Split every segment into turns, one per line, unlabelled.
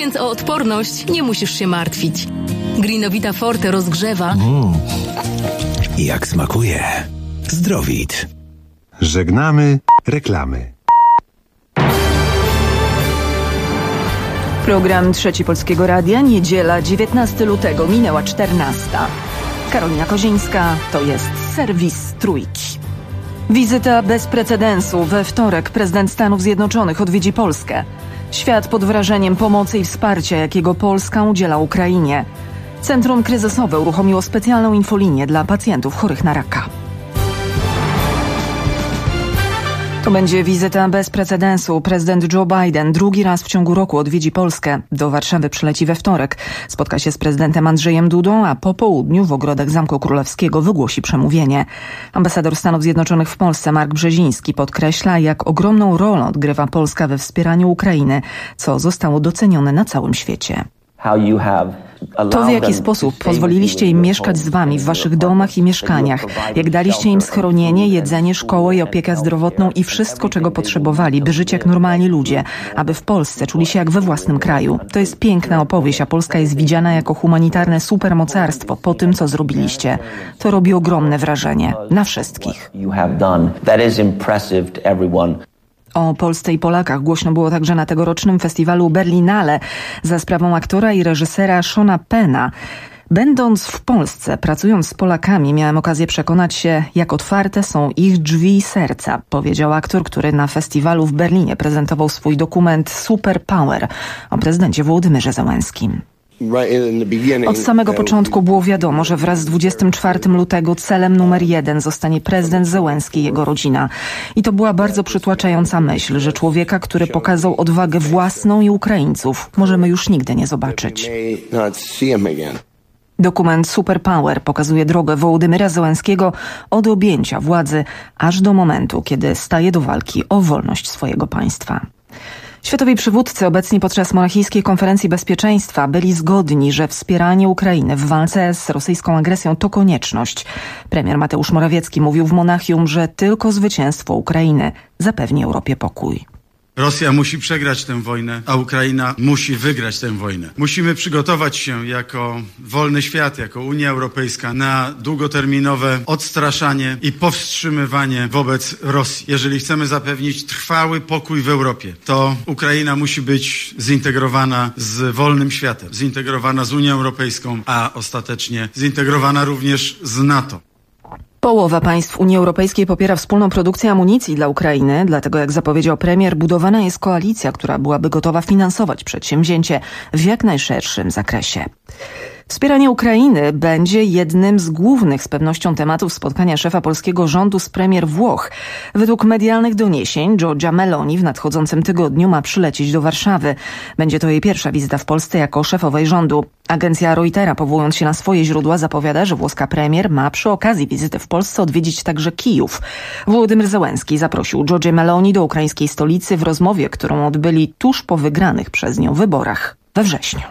Więc o odporność nie musisz się martwić. Greenovita Forte rozgrzewa.
Jak smakuje. Zdrowit.
Żegnamy reklamy.
Program Trzeci Polskiego Radia, niedziela, 19 lutego, minęła 14. Karolina Kozińska, to jest serwis Trójki. Wizyta bez precedensu. We wtorek prezydent Stanów Zjednoczonych odwiedzi Polskę. Świat pod wrażeniem pomocy i wsparcia, jakiego Polska udziela Ukrainie. Centrum Kryzysowe uruchomiło specjalną infolinię dla pacjentów chorych na raka. To będzie wizyta bez precedensu. Prezydent Joe Biden drugi raz w ciągu roku odwiedzi Polskę. Do Warszawy przyleci we wtorek. Spotka się z prezydentem Andrzejem Dudą, a po południu w ogrodach Zamku Królewskiego wygłosi przemówienie. Ambasador Stanów Zjednoczonych w Polsce Mark Brzeziński podkreśla, jak ogromną rolę odgrywa Polska we wspieraniu Ukrainy, co zostało docenione na całym świecie. To, w jaki sposób pozwoliliście im mieszkać z wami w waszych domach i mieszkaniach, jak daliście im schronienie, jedzenie, szkołę i opiekę zdrowotną i wszystko, czego potrzebowali, by żyć jak normalni ludzie, aby w Polsce czuli się jak we własnym kraju. To jest piękna opowieść, a Polska jest widziana jako humanitarne supermocarstwo po tym, co zrobiliście. To robi ogromne wrażenie na wszystkich. O Polsce i Polakach głośno było także na tegorocznym festiwalu Berlinale za sprawą aktora i reżysera Seana Penna. Będąc w Polsce, pracując z Polakami, miałem okazję przekonać się, jak otwarte są ich drzwi i serca, powiedział aktor, który na festiwalu w Berlinie prezentował swój dokument Super Power o prezydencie Wołodymyrze Zełenskim. Od samego początku było wiadomo, że wraz z 24 lutego celem numer 1 zostanie prezydent Zełenski i jego rodzina. I to była bardzo przytłaczająca myśl, że człowieka, który pokazał odwagę własną i Ukraińców, możemy już nigdy nie zobaczyć. Dokument Super Power pokazuje drogę Wołodymyra Zełenskiego od objęcia władzy aż do momentu, kiedy staje do walki o wolność swojego państwa. Światowi przywódcy obecni podczas Monachijskiej Konferencji Bezpieczeństwa byli zgodni, że wspieranie Ukrainy w walce z rosyjską agresją to konieczność. Premier Mateusz Morawiecki mówił w Monachium, że tylko zwycięstwo Ukrainy zapewni Europie pokój.
Rosja musi przegrać tę wojnę, a Ukraina musi wygrać tę wojnę. Musimy przygotować się jako wolny świat, jako Unia Europejska na długoterminowe odstraszanie i powstrzymywanie wobec Rosji. Jeżeli chcemy zapewnić trwały pokój w Europie, to Ukraina musi być zintegrowana z wolnym światem, zintegrowana z Unią Europejską, a ostatecznie zintegrowana również z NATO.
Połowa państw Unii Europejskiej popiera wspólną produkcję amunicji dla Ukrainy, dlatego jak zapowiedział premier, budowana jest koalicja, która byłaby gotowa finansować przedsięwzięcie w jak najszerszym zakresie. Wspieranie Ukrainy będzie jednym z głównych z pewnością tematów spotkania szefa polskiego rządu z premier Włoch. Według medialnych doniesień Giorgia Meloni w nadchodzącym tygodniu ma przylecieć do Warszawy. Będzie to jej pierwsza wizyta w Polsce jako szefowej rządu. Agencja Reutera, powołując się na swoje źródła, zapowiada, że włoska premier ma przy okazji wizyty w Polsce odwiedzić także Kijów. Wołodymyr Zełenski zaprosił Giorgię Meloni do ukraińskiej stolicy w rozmowie, którą odbyli tuż po wygranych przez nią wyborach we wrześniu.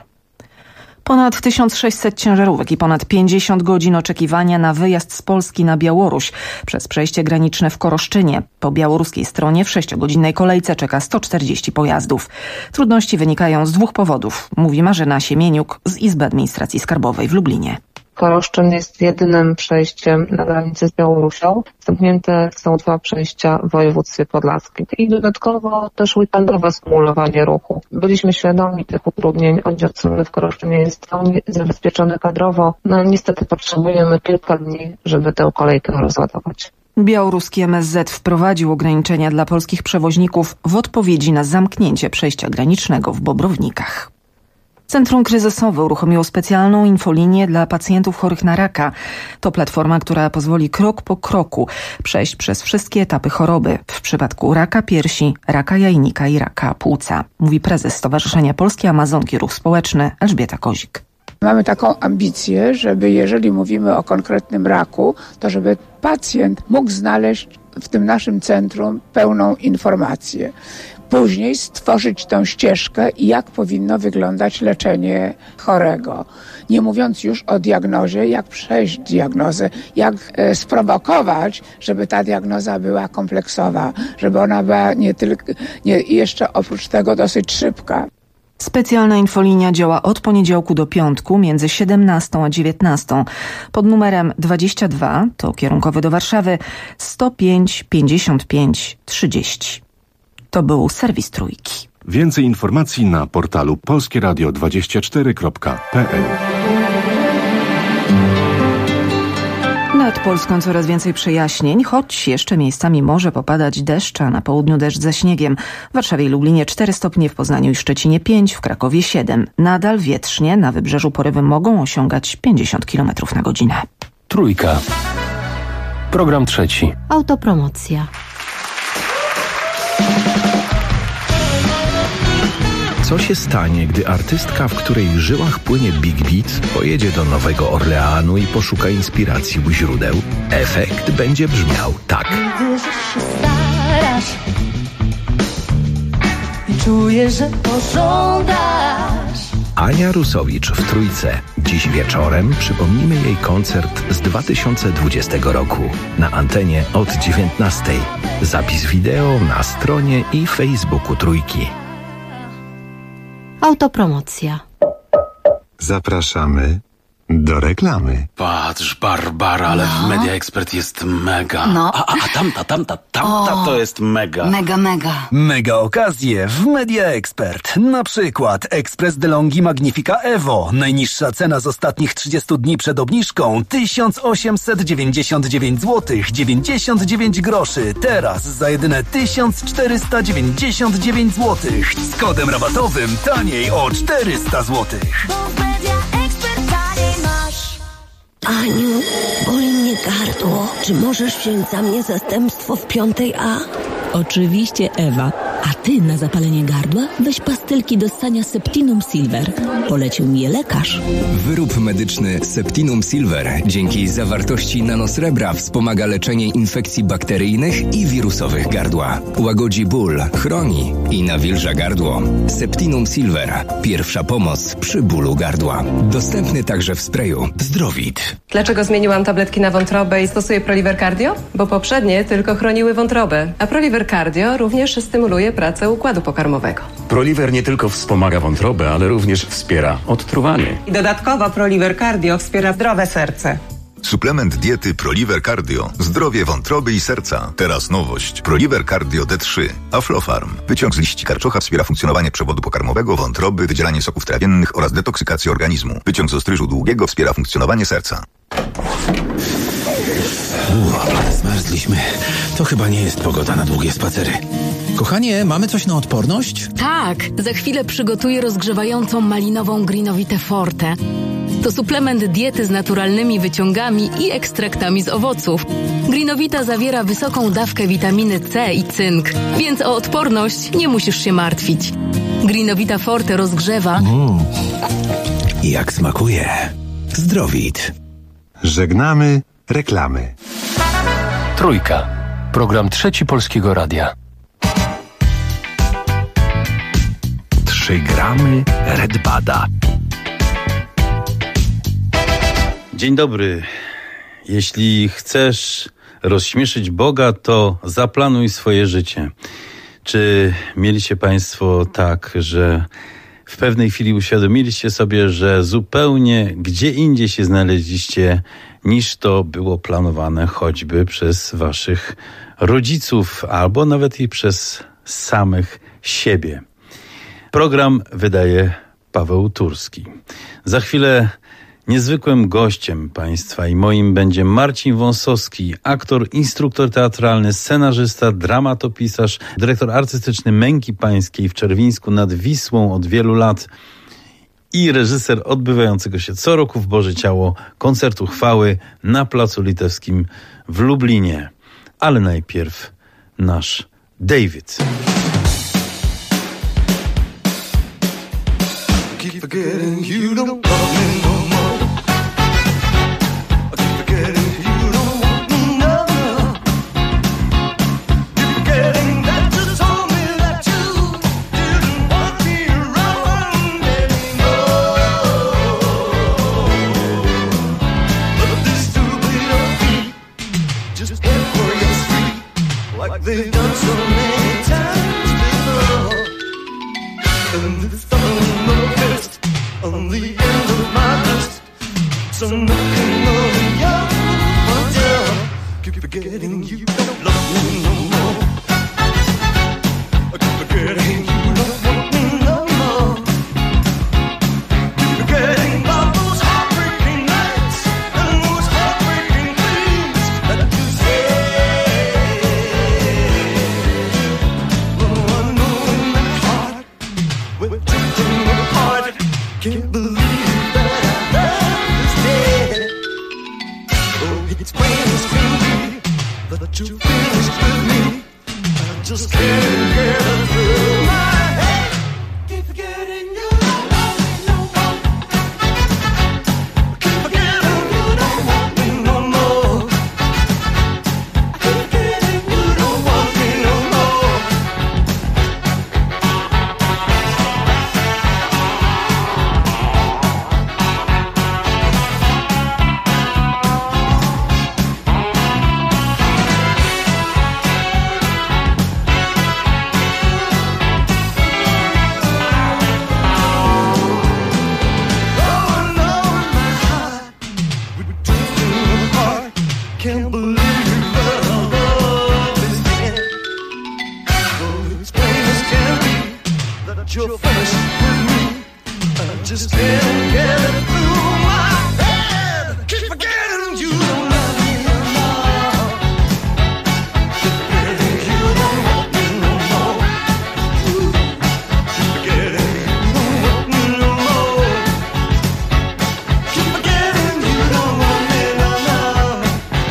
Ponad 1600 ciężarówek i ponad 50 godzin oczekiwania na wyjazd z Polski na Białoruś przez przejście graniczne w Koroszczynie. Po białoruskiej stronie w 6-godzinnej kolejce czeka 140 pojazdów. Trudności wynikają z dwóch powodów, mówi Marzena Siemieniuk z Izby Administracji Skarbowej w Lublinie.
Koroszczyn jest jedynym przejściem na granicy z Białorusią. Zamknięte są 2 przejścia w województwie podlaskim. I dodatkowo też weekendowe skumulowanie ruchu. Byliśmy świadomi tych utrudnień. Oddział celny w Koroszczynie jest zabezpieczony kadrowo. No niestety potrzebujemy kilka dni, żeby tę kolejkę rozładować.
Białoruski MSZ wprowadził ograniczenia dla polskich przewoźników w odpowiedzi na zamknięcie przejścia granicznego w Bobrownikach. Centrum Kryzysowe uruchomiło specjalną infolinię dla pacjentów chorych na raka. To platforma, która pozwoli krok po kroku przejść przez wszystkie etapy choroby. W przypadku raka piersi, raka jajnika i raka płuca, mówi prezes Stowarzyszenia Polskie Amazonki Ruch Społeczny Elżbieta Kozik.
Mamy taką ambicję, żeby jeżeli mówimy o konkretnym raku, to żeby pacjent mógł znaleźć w tym naszym centrum pełną informację. Później stworzyć tą ścieżkę i jak powinno wyglądać leczenie chorego. Nie mówiąc już o diagnozie, jak przejść diagnozę, jak sprowokować, żeby ta diagnoza była kompleksowa, żeby ona była jeszcze oprócz tego dosyć szybka.
Specjalna infolinia działa od poniedziałku do piątku między 17 a 19 pod numerem 22, to kierunkowy do Warszawy, 105 55 30. To był serwis Trójki.
Więcej informacji na portalu polskieradio24.pl.
Nad Polską coraz więcej przejaśnień, choć jeszcze miejscami może popadać deszcz, a na południu deszcz ze śniegiem. W Warszawie i Lublinie 4 stopnie, w Poznaniu i Szczecinie 5, w Krakowie 7. Nadal wietrznie, na wybrzeżu porywy mogą osiągać 50 km na godzinę.
Trójka. Program trzeci.
Autopromocja.
Co się stanie, gdy artystka, w której żyłach płynie Big Beat, pojedzie do Nowego Orleanu i poszuka inspiracji u źródeł? Efekt będzie brzmiał tak.
Widzę, że się starasz i czuję, że pożądasz.
Ania Rusowicz w Trójce. Dziś wieczorem przypomnimy jej koncert z 2020 roku. Na antenie od 19. Zapis wideo na stronie i Facebooku Trójki.
Autopromocja.
Zapraszamy do reklamy.
Patrz, Barbara, ale w Media Expert jest mega.
No.
A tamta to jest mega.
Mega.
Mega okazje w Media Expert. Na przykład Express DeLonghi Magnifica Evo. Najniższa cena z ostatnich 30 dni przed obniżką 1899 zł 99 groszy. Teraz za jedyne 1499 zł. Z kodem rabatowym taniej o 400 zł.
Aniu, boli mnie gardło. Czy możesz wziąć za mnie zastępstwo w 5A?
Oczywiście, Ewa. A ty na zapalenie gardła weź pastylki do ssania Septinum Silver. Polecił mi je lekarz.
Wyrób medyczny Septinum Silver dzięki zawartości nanosrebra wspomaga leczenie infekcji bakteryjnych i wirusowych gardła. Łagodzi ból, chroni i nawilża gardło. Septinum Silver. Pierwsza pomoc przy bólu gardła. Dostępny także w sprayu. Zdrowit.
Dlaczego zmieniłam tabletki na wątrobę i stosuję Proliver Cardio? Bo poprzednie tylko chroniły wątrobę, a Proliver Cardio również stymuluje pracę układu pokarmowego.
Proliver nie tylko wspomaga wątrobę, ale również wspiera odtruwanie.
I dodatkowo Proliver Cardio wspiera zdrowe serce.
Suplement diety Proliver Cardio. Zdrowie wątroby i serca. Teraz nowość. Proliver Cardio D3. Aflofarm. Wyciąg z liści karczocha wspiera funkcjonowanie przewodu pokarmowego, wątroby, wydzielanie soków trawiennych oraz detoksykację organizmu. Wyciąg z ostryżu długiego wspiera funkcjonowanie serca.
Zmarzliśmy. To chyba nie jest pogoda na długie spacery. Kochanie, mamy coś na odporność?
Tak, za chwilę przygotuję rozgrzewającą malinową Greenowitę Forte. To suplement diety z naturalnymi wyciągami i ekstraktami z owoców. Greenowita zawiera wysoką dawkę witaminy C i cynk, więc o odporność nie musisz się martwić. Greenowita Forte rozgrzewa.
Jak smakuje. Zdrowit.
Żegnamy reklamy.
Trójka. Program trzeci Polskiego Radia.
3 gramy Red Bada.
Dzień dobry. Jeśli chcesz rozśmieszyć Boga, to zaplanuj swoje życie. Czy mieliście Państwo tak, że w pewnej chwili uświadomiliście sobie, że zupełnie gdzie indziej się znaleźliście, niż to było planowane choćby przez waszych rodziców, albo nawet i przez samych siebie? Program wydaje Paweł Turski. Za chwilę niezwykłym gościem Państwa i moim będzie Marcin Wąsowski, aktor, instruktor teatralny, scenarzysta, dramatopisarz, dyrektor artystyczny Męki Pańskiej w Czerwińsku nad Wisłą od wielu lat i reżyser odbywającego się co roku w Boże Ciało koncertu chwały na Placu Litewskim w Lublinie. Ale najpierw nasz David.
Keep forgetting you don't love me no more. I keep forgetting you don't want me no more. Keep forgetting that you told me that you didn't want me around anymore. But these stupid feet just can't for your street like they've done so many times before. And the phone Can't believe that our love is dead. Oh, it's plain as can be that you finished with me. I just can't get it through my head. Keep forgetting you don't want me no more. Keep forgetting you don't want me no more. Keep forgetting you don't want me no more. Can't believe that our love is dead. Oh, it's plain as can be that you're finished with me. I just can't get it through my head. Keep forgetting you don't love me no more. Keep forgetting you don't want me no more. Keep forgetting you don't want me no more. Keep forgetting you don't want me no more.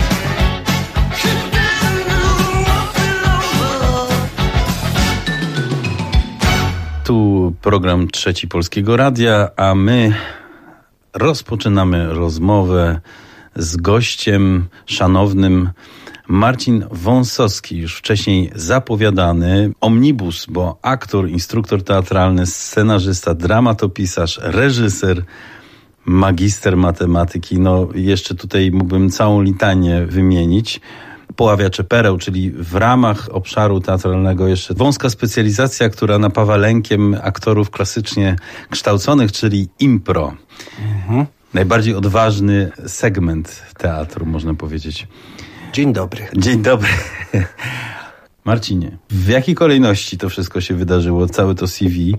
Tu program Trzeci Polskiego Radia, a my rozpoczynamy rozmowę z gościem szanownym. Marcin Wąsowski, już wcześniej zapowiadany, omnibus, bo aktor, instruktor teatralny, scenarzysta, dramatopisarz, reżyser, magister matematyki. No jeszcze tutaj mógłbym całą litanię wymienić. Poławiacze pereł, czyli w ramach obszaru teatralnego jeszcze wąska specjalizacja, która napawa lękiem aktorów klasycznie kształconych, czyli impro. Najbardziej odważny segment teatru, można powiedzieć.
Dzień dobry.
Dzień dobry. Marcinie, w jakiej kolejności to wszystko się wydarzyło, całe to CV?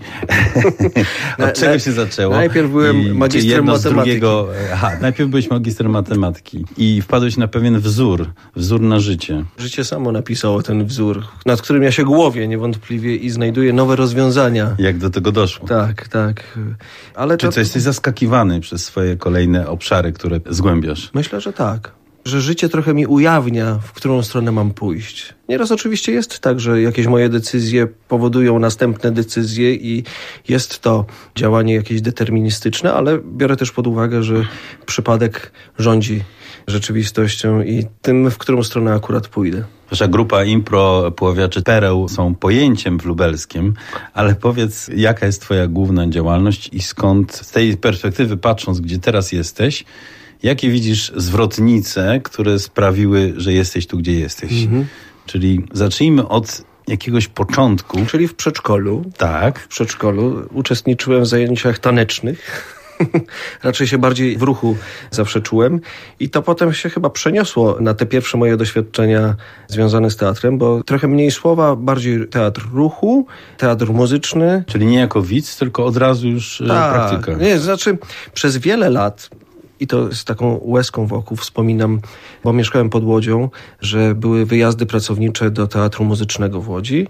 Od czego się zaczęło?
Najpierw byłem magistrem matematyki.
Najpierw byłeś magistrem matematyki i wpadłeś na pewien wzór na życie.
Życie samo napisało ten wzór, nad którym ja się głowię niewątpliwie i znajduję nowe rozwiązania.
Jak do tego doszło?
Tak. Ale
Czy to jesteś zaskakiwany przez swoje kolejne obszary, które zgłębiasz?
Myślę, że tak. Że życie trochę mi ujawnia, w którą stronę mam pójść. Nieraz oczywiście jest tak, że jakieś moje decyzje powodują następne decyzje i jest to działanie jakieś deterministyczne, ale biorę też pod uwagę, że przypadek rządzi rzeczywistością i tym, w którą stronę akurat pójdę.
Wasza grupa impro Poławiacze pereł są pojęciem w lubelskim, ale powiedz, jaka jest twoja główna działalność i skąd, z tej perspektywy patrząc, gdzie teraz jesteś, jakie widzisz zwrotnice, które sprawiły, że jesteś tu, gdzie jesteś? Czyli zacznijmy od jakiegoś początku.
Czyli w przedszkolu.
Tak.
W przedszkolu uczestniczyłem w zajęciach tanecznych. Raczej się bardziej w ruchu zawsze czułem. I to potem się chyba przeniosło na te pierwsze moje doświadczenia związane z teatrem, bo trochę mniej słowa, bardziej teatr ruchu, teatr muzyczny.
Czyli nie jako widz, tylko od razu już praktyka.
Nie, znaczy przez wiele lat, i to z taką łezką wokół wspominam, bo mieszkałem pod Łodzią, że były wyjazdy pracownicze do Teatru Muzycznego w Łodzi.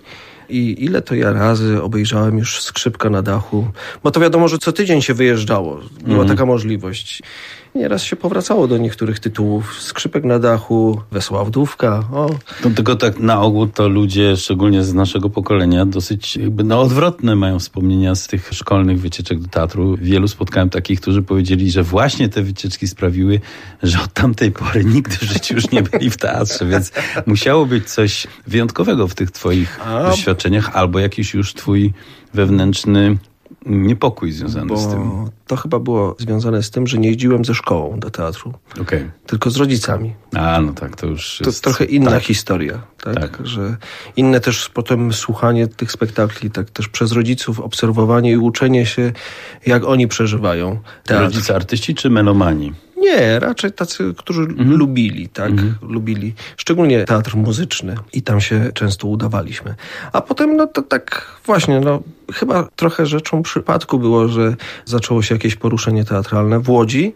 I ile to ja razy obejrzałem już Skrzypka na dachu. Bo to wiadomo, że co tydzień się wyjeżdżało. Była taka możliwość. Nieraz się powracało do niektórych tytułów. Skrzypek na dachu, Wesoła Wdówka.
No, tylko tak na ogół to ludzie, szczególnie z naszego pokolenia, dosyć jakby odwrotne mają wspomnienia z tych szkolnych wycieczek do teatru. Wielu spotkałem takich, którzy powiedzieli, że właśnie te wycieczki sprawiły, że od tamtej pory nigdy w życiu już nie byli w teatrze, więc musiało być coś wyjątkowego w tych twoich doświadczeniach, albo jakiś już twój wewnętrzny niepokój związany z tym.
To chyba było związane z tym, że nie jeździłem ze szkołą do teatru. Tylko z rodzicami.
No tak, to już jest...
To trochę inna historia. Tak? Że inne też potem słuchanie tych spektakli, tak też przez rodziców, obserwowanie i uczenie się, jak oni przeżywają teatr.
Rodzice artyści czy melomani?
Nie, raczej tacy, którzy lubili, lubili szczególnie teatr muzyczny i tam się często udawaliśmy. A potem, to tak właśnie, chyba trochę rzeczą przypadku było, że zaczęło się jakieś poruszenie teatralne w Łodzi,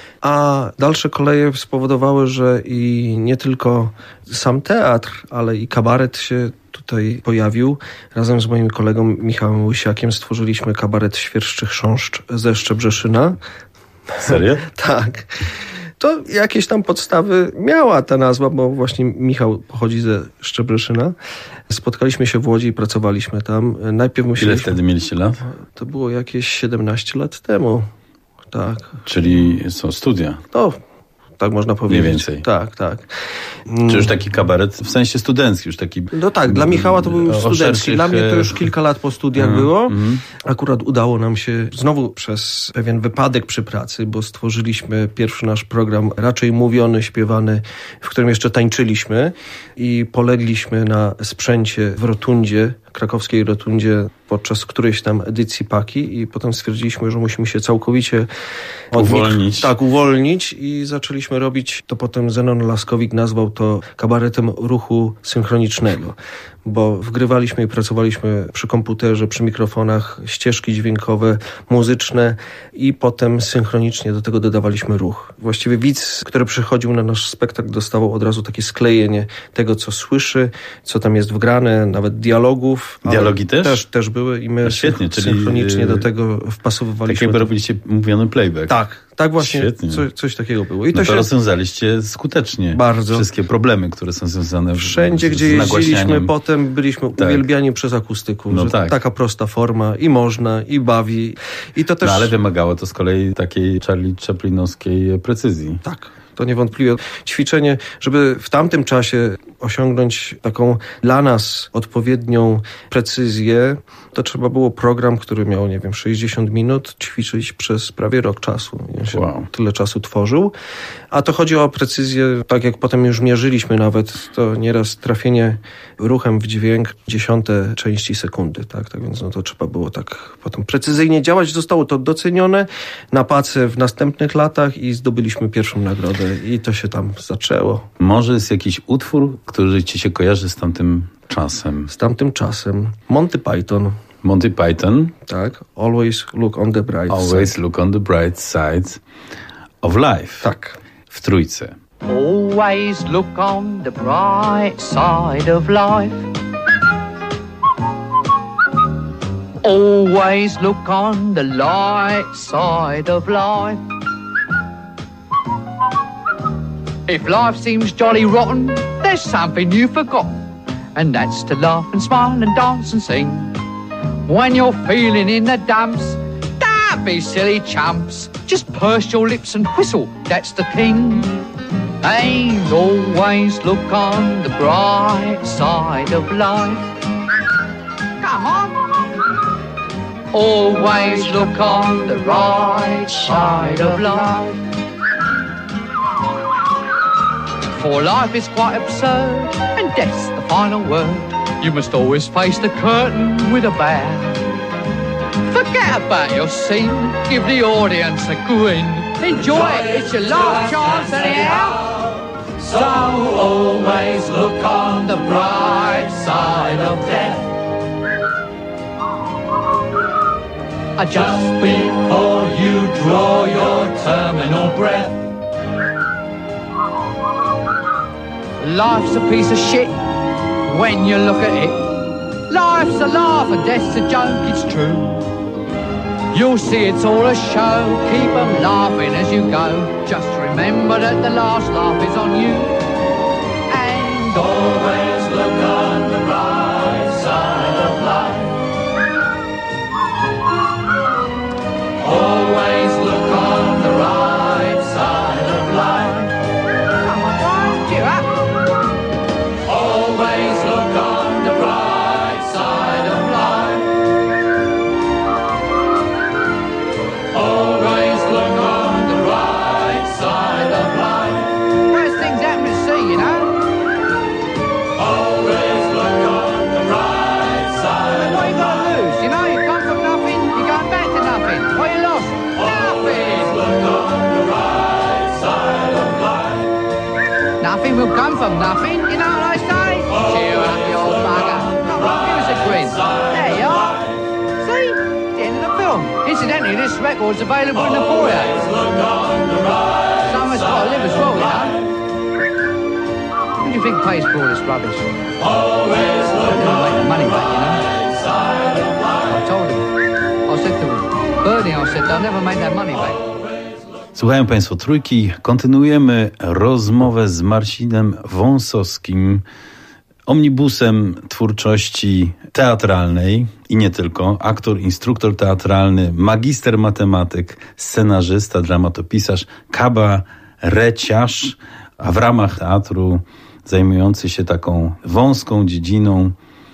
a dalsze koleje spowodowały, że i nie tylko sam teatr, ale i kabaret się tutaj pojawił. Razem z moim kolegą Michałem Łysiakiem stworzyliśmy kabaret Świerszczy Chrząszcz ze Szczebrzeszyna.
Serio?
Tak. To jakieś tam podstawy miała ta nazwa, bo właśnie Michał pochodzi ze Szczebrzeszyna. Spotkaliśmy się w Łodzi i pracowaliśmy tam. Najpierw
Ile wtedy mieliście lat?
To było jakieś 17 lat temu. Tak.
Czyli są studia?
No, tak można powiedzieć.
Mniej więcej.
Tak.
Czy już taki kabaret w sensie studencki? Już taki...
No tak, dla Michała to był już studencki. Dla mnie to już kilka lat po studiach było. Akurat udało nam się znowu przez pewien wypadek przy pracy, bo stworzyliśmy pierwszy nasz program raczej mówiony, śpiewany, w którym jeszcze tańczyliśmy i polegliśmy na sprzęcie w rotundzie, krakowskiej rotundzie podczas którejś tam edycji Paki i potem stwierdziliśmy, że musimy się całkowicie uwolnić i zaczęliśmy robić, to potem Zenon Laskowik nazwał to kabaretem ruchu synchronicznego, bo wgrywaliśmy i pracowaliśmy przy komputerze, przy mikrofonach, ścieżki dźwiękowe, muzyczne i potem synchronicznie do tego dodawaliśmy ruch. Właściwie widz, który przychodził na nasz spektakl, dostawał od razu takie sklejenie tego, co słyszy, co tam jest wgrane, nawet dialogów.
Dialogi też?
Też były i my
świetnie,
synchronicznie do tego wpasowywaliśmy.
Tak jakby robiliście mówiony playback.
Tak właśnie, coś takiego było. I
to rozwiązaliście skutecznie.
Bardzo.
Wszystkie problemy, które są związane
Wszędzie, gdzie jeździliśmy, potem byliśmy uwielbiani przez akustyków. Taka prosta forma i można, i bawi. I to też...
ale wymagało to z kolei takiej Charlie Chaplinowskiej precyzji.
Tak. To niewątpliwie ćwiczenie, żeby w tamtym czasie osiągnąć taką dla nas odpowiednią precyzję, to trzeba było program, który miał, 60 minut, ćwiczyć przez prawie rok czasu. Tyle czasu tworzył. A to chodzi o precyzję, tak jak potem już mierzyliśmy nawet, to nieraz trafienie ruchem w dźwięk 0,1 części sekundy. Tak więc to trzeba było tak potem precyzyjnie działać. Zostało to docenione na Pace w następnych latach i zdobyliśmy pierwszą nagrodę. I to się tam zaczęło.
Może jest jakiś utwór, który ci się kojarzy z tamtym czasem?
Z tamtym czasem. Monty Python.
Monty Python?
Tak. Always look on the bright side.
Always look on the bright side of life.
Tak.
W trójce.
Always look on the bright side of life. Always look on the light side of life. If life seems jolly rotten, there's something you've forgotten, and that's to laugh and smile and dance and sing. When you're feeling in the dumps, don't be silly chumps, just purse your lips and whistle, that's the thing. And always look on the bright side of life. Come on. Always look on the right side of life. For life is quite absurd, and death's the final word. You must always face the curtain with a bow. Forget about your scene, give the audience a grin. Enjoy it, it's your last chance anyhow. So always look on the bright side of death. Just before you draw your terminal breath. Life's a piece of shit when you look at it. Life's a laugh and death's a joke, it's true. You'll see it's all a show, keep 'em laughing as you go. Just remember that the last laugh is on you. And always look on the right side of life. Always look on the right side of life. Come on, Brian, cheer up. Always look on the bright side of life. Always look on the right side of life. There's things happen to see, you know. Always look on the right side of life. What you got to lose, you know? You come from nothing, you're going back to nothing. What you lost? Nothing. Look on the right side of life. Nothing will come from nothing, you know what I say? Cheer up, you old bugger. Come on, give us a grin. There you are. See? The end of the film. Incidentally, this record's available in the foyer. Someone's got to live as well, you know.
do you think pays for all this rubbish? Always look make the money back, you know? I told him. I said to him, Bernie, I said, they'll never make that money back.
Słuchają Państwo Trójki. Kontynuujemy rozmowę z Marcinem Wąsowskim, omnibusem twórczości teatralnej i nie tylko. Aktor, instruktor teatralny, magister matematyk, scenarzysta, dramatopisarz, kabareciarz, a w ramach teatru zajmujący się taką wąską dziedziną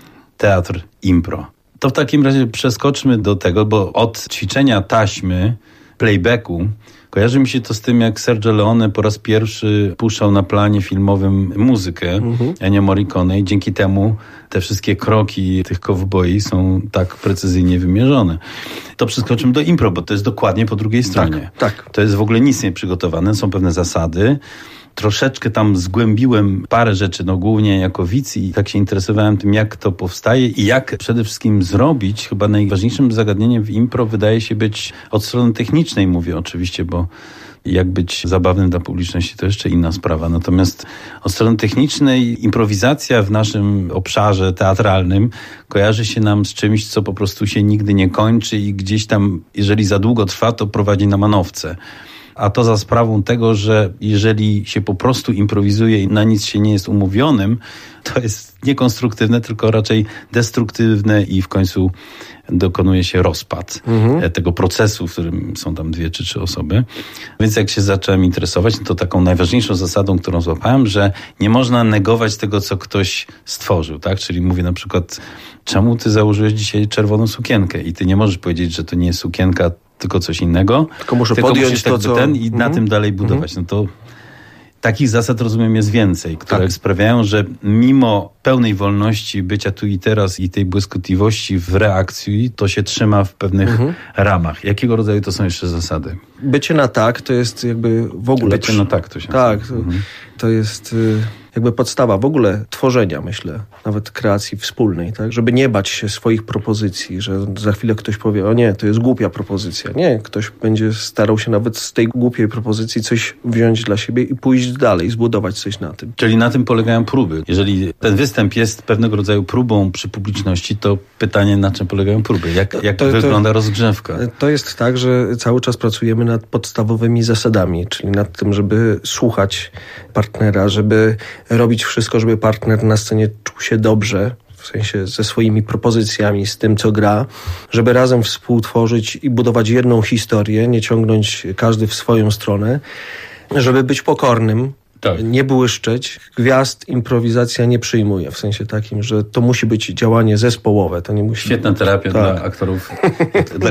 teatr impro. To w takim razie przeskoczmy do tego, bo od ćwiczenia taśmy, playbacku, kojarzy mi się to z tym, jak Sergio Leone po raz pierwszy puszczał na planie filmowym muzykę Ennio Morricone i dzięki temu te wszystkie kroki tych kowboi są tak precyzyjnie wymierzone. To przeskoczymy do impro, bo to jest dokładnie po drugiej stronie.
Tak.
To jest w ogóle nic nie przygotowane, są pewne zasady. Troszeczkę tam zgłębiłem parę rzeczy, no głównie jako widz i tak się interesowałem tym, jak to powstaje i jak przede wszystkim zrobić. Chyba najważniejszym zagadnieniem w impro wydaje się być od strony technicznej, mówię oczywiście, bo jak być zabawnym dla publiczności to jeszcze inna sprawa. Natomiast od strony technicznej improwizacja w naszym obszarze teatralnym kojarzy się nam z czymś, co po prostu się nigdy nie kończy i gdzieś tam, jeżeli za długo trwa, to prowadzi na manowce. A to za sprawą tego, że jeżeli się po prostu improwizuje i na nic się nie jest umówionym, to jest niekonstruktywne, tylko raczej destruktywne i w końcu dokonuje się rozpad tego procesu, w którym są tam 2 czy 3 osoby. Więc jak się zacząłem interesować, to taką najważniejszą zasadą, którą złapałem, że nie można negować tego, co ktoś stworzył, tak? Czyli mówię na przykład, czemu ty założyłeś dzisiaj czerwoną sukienkę? I ty nie możesz powiedzieć, że to nie jest sukienka, tylko coś innego.
Tylko muszę podjąć to, co...
i na tym dalej budować. No to takich zasad, rozumiem, jest więcej, które sprawiają, że mimo pełnej wolności bycia tu i teraz i tej błyskotliwości w reakcji, to się trzyma w pewnych ramach. Jakiego rodzaju to są jeszcze zasady?
Bycie na tak to jest jakby w ogóle...
Bycie na tak to się
Tak, to jest jakby podstawa w ogóle tworzenia, myślę, nawet kreacji wspólnej, tak? Żeby nie bać się swoich propozycji, że za chwilę ktoś powie, o nie, to jest głupia propozycja. Nie, ktoś będzie starał się nawet z tej głupiej propozycji coś wziąć dla siebie i pójść dalej, zbudować coś na tym.
Czyli na tym polegają próby. Jeżeli ten występ jest pewnego rodzaju próbą przy publiczności, to pytanie, na czym polegają próby? Jak wygląda rozgrzewka?
To jest tak, że cały czas pracujemy nad podstawowymi zasadami, czyli nad tym, żeby słuchać partnera, żeby robić wszystko, żeby partner na scenie czuł się dobrze, w sensie ze swoimi propozycjami, z tym, co gra, żeby razem współtworzyć i budować jedną historię, nie ciągnąć każdy w swoją stronę, żeby być pokornym, nie błyszczeć. Gwiazd improwizacja nie przyjmuje, w sensie takim, że to musi być działanie zespołowe. To nie musi...
Świetna terapia dla aktorów, dla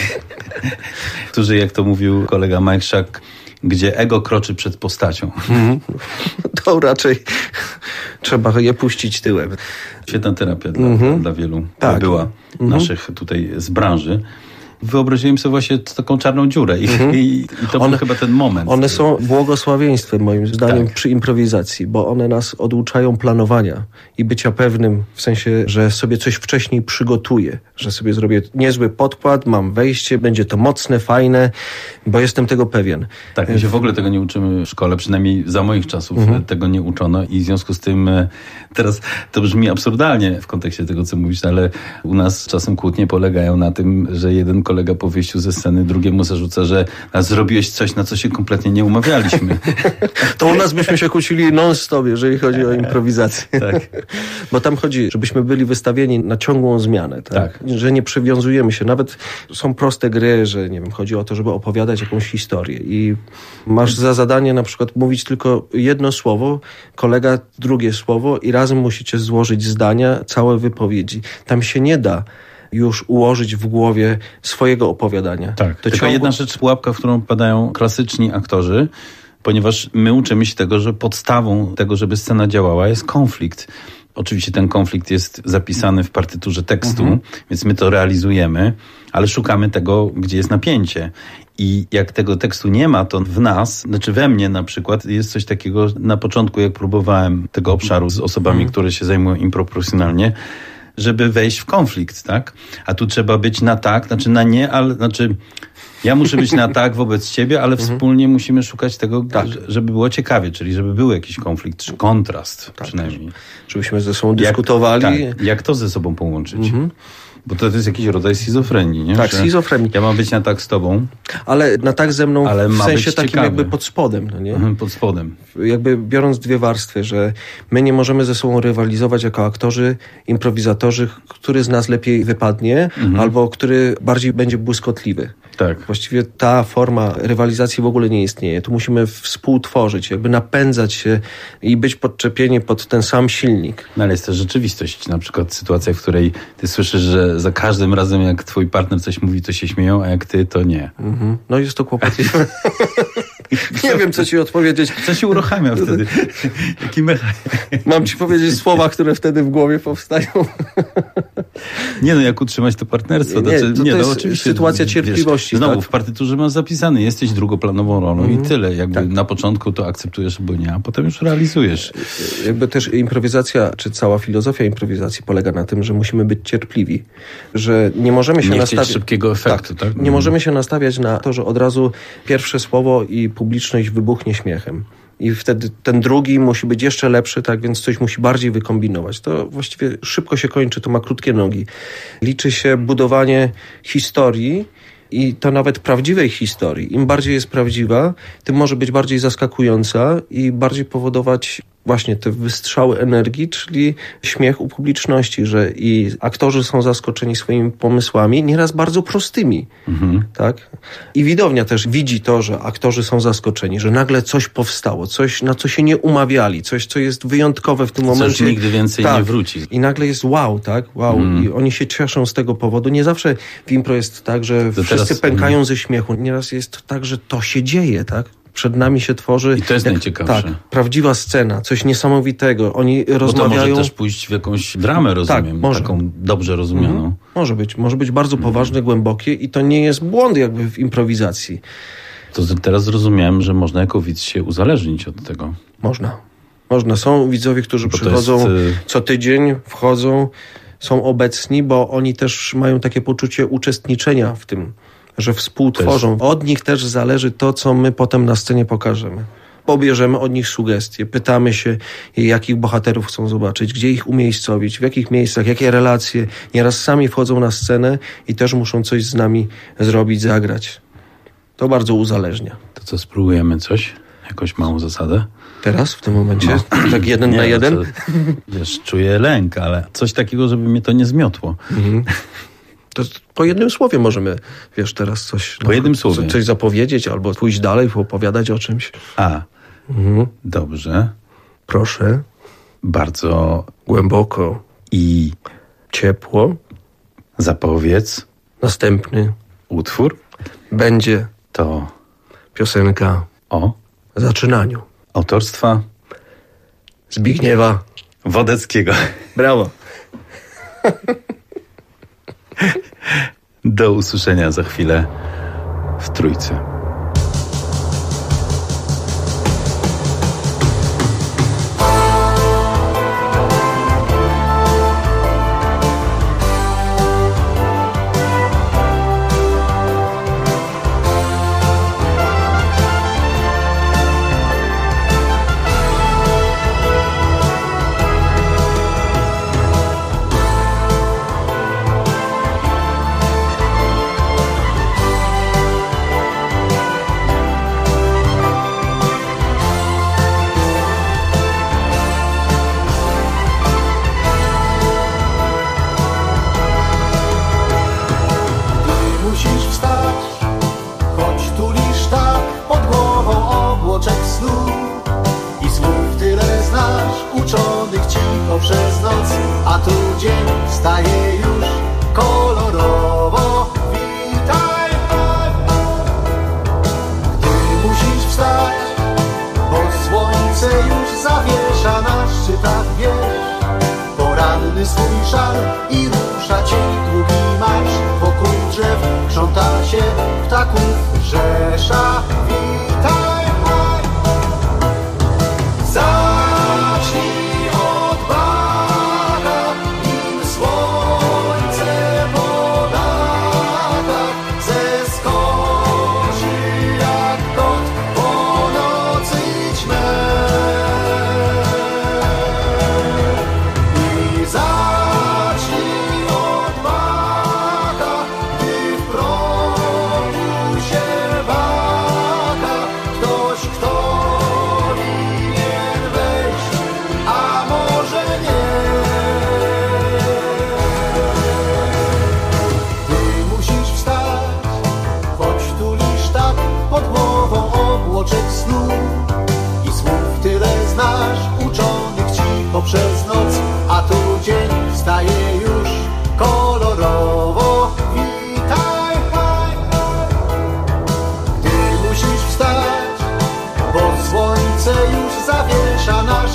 którzy, jak to mówił kolega Mike Schack, gdzie ego kroczy przed postacią.
To raczej trzeba je puścić tyłem.
Świetna terapia dla wielu była naszych tutaj z branży. Wyobraziłem sobie właśnie taką czarną dziurę i to był chyba ten moment.
One są błogosławieństwem moim zdaniem przy improwizacji, bo one nas oduczają planowania i bycia pewnym, w sensie, że sobie coś wcześniej przygotuję, że sobie zrobię niezły podkład, mam wejście, będzie to mocne, fajne, bo jestem tego pewien.
Tak, my się w ogóle tego nie uczymy w szkole, przynajmniej za moich czasów tego nie uczono i w związku z tym teraz to brzmi absurdalnie w kontekście tego, co mówisz, ale u nas czasem kłótnie polegają na tym, że jeden kolega po wyjściu ze sceny drugiemu zarzuca, że zrobiłeś coś, na co się kompletnie nie umawialiśmy.
To u nas byśmy się kłócili non-stop, jeżeli chodzi o improwizację.
Tak.
Bo tam chodzi, żebyśmy byli wystawieni na ciągłą zmianę. Tak? Że nie przywiązujemy się. Nawet są proste gry, że nie wiem, chodzi o to, żeby opowiadać jakąś historię i masz za zadanie na przykład mówić tylko jedno słowo, kolega drugie słowo i razem musicie złożyć zdania, całe wypowiedzi. Tam się nie da już ułożyć w głowie swojego opowiadania.
Tak, to tylko jedna rzecz, pułapka, w którą padają klasyczni aktorzy, ponieważ my uczymy się tego, że podstawą tego, żeby scena działała, jest konflikt. Oczywiście ten konflikt jest zapisany w partyturze tekstu, więc my to realizujemy, ale szukamy tego, gdzie jest napięcie. I jak tego tekstu nie ma, to w nas, znaczy we mnie na przykład, jest coś takiego na początku, jak próbowałem tego obszaru z osobami, które się zajmują impro profesjonalnie, żeby wejść w konflikt, tak? A tu trzeba być na tak, znaczy na nie, ale ja muszę być na tak wobec ciebie, ale wspólnie musimy szukać tego, żeby było ciekawie, czyli żeby był jakiś konflikt, czy kontrast przynajmniej.
Żebyśmy ze sobą dyskutowali.
Jak to ze sobą połączyć? Bo to jest jakiś rodzaj schizofrenii, nie?
Tak, schizofrenii.
Ja mam być na tak z tobą.
Ale na tak ze mną
ale
w sensie takim
ciekawy.
jakby pod spodem, no nie?
Pod spodem.
Jakby biorąc dwie warstwy, że my nie możemy ze sobą rywalizować jako aktorzy, improwizatorzy, który z nas lepiej wypadnie, albo który bardziej będzie błyskotliwy.
Tak.
Właściwie ta forma rywalizacji w ogóle nie istnieje. Tu musimy współtworzyć, jakby napędzać się i być podczepieni pod ten sam silnik.
No ale jest też rzeczywistość. Na przykład sytuacja, w której ty słyszysz, że za każdym razem jak twój partner coś mówi, to się śmieją, a jak ty, to nie.
No jest to kłopotliwe. Nie wiem, co ci odpowiedzieć.
Co się uruchamia wtedy? Jaki mechanizm?
Mam ci powiedzieć słowa, które wtedy w głowie powstają.
Nie no, jak utrzymać to partnerstwo?
To jest
oczywiście,
sytuacja cierpliwości.
Znowu,
tak?
w partyturze masz zapisane, jesteś drugoplanową rolą i tyle. Jakby na początku to akceptujesz albo nie, a potem już realizujesz.
Jakby też improwizacja, czy cała filozofia improwizacji polega na tym, że musimy być cierpliwi. Że nie możemy się nastawiać...
szybkiego efektu, tak?
Nie możemy się nastawiać na to, że od razu pierwsze słowo i publiczność wybuchnie śmiechem. I wtedy ten drugi musi być jeszcze lepszy, tak więc coś musi bardziej wykombinować. To właściwie szybko się kończy, to ma krótkie nogi. Liczy się budowanie historii i to nawet prawdziwej historii. Im bardziej jest prawdziwa, tym może być bardziej zaskakująca i bardziej powodować właśnie te wystrzały energii, czyli śmiech u publiczności, że i aktorzy są zaskoczeni swoimi pomysłami, nieraz bardzo prostymi. Tak? I widownia też widzi to, że aktorzy są zaskoczeni, że nagle coś powstało, coś, na co się nie umawiali, coś, co jest wyjątkowe w tym momencie.
Coś nigdy więcej nie wróci.
I nagle jest wow, tak? Wow. I oni się cieszą z tego powodu. Nie zawsze w impro jest tak, że wszyscy pękają ze śmiechu. Nieraz jest tak, że to się dzieje, tak? Przed nami się tworzy...
I to jest najciekawsze.
Tak, prawdziwa scena, coś niesamowitego. Oni rozmawiają...
Bo to może też pójść w jakąś dramę, rozumiem.
Tak, może.
Taką dobrze rozumianą.
Może być bardzo poważne, głębokie i to nie jest błąd jakby w improwizacji.
To teraz zrozumiałem, że można jako widz się uzależnić od tego.
Można. Są widzowie, którzy przychodzą co tydzień, wchodzą, są obecni, bo oni też mają takie poczucie uczestniczenia w tym, że współtworzą. Od nich też zależy to, co my potem na scenie pokażemy. Pobierzemy od nich sugestie, pytamy się, jakich bohaterów chcą zobaczyć, gdzie ich umiejscowić, w jakich miejscach, jakie relacje. Nieraz sami wchodzą na scenę i też muszą coś z nami zrobić, zagrać. To bardzo uzależnia.
To co, spróbujemy coś? Jakąś małą zasadę?
Teraz, w tym momencie? Tak jeden na jeden?
Wiesz, czuję lęk, ale coś takiego, żeby mnie to nie zmiotło.
To po jednym słowie możemy, wiesz, teraz coś...
Po jednym słowie.
Coś zapowiedzieć albo pójść dalej, opowiadać o czymś.
Dobrze.
Proszę.
Bardzo
głęboko
i
ciepło.
Zapowiedz.
Następny
utwór.
Będzie
to
piosenka
o
zaczynaniu.
Autorstwa
Zbigniewa
Wodeckiego.
Brawo.
Do usłyszenia za chwilę w Trójce.
Przez noc, a tu dzień wstaje już kolorowo. Witaj, gdy musisz wstać, bo słońce już zawiesza na szczytach wież. Poranny swój szal i rusza cień długi marsz. Wokół drzew krząta się ptaków rzesza. Witaj, zacznij od bara, nim słońce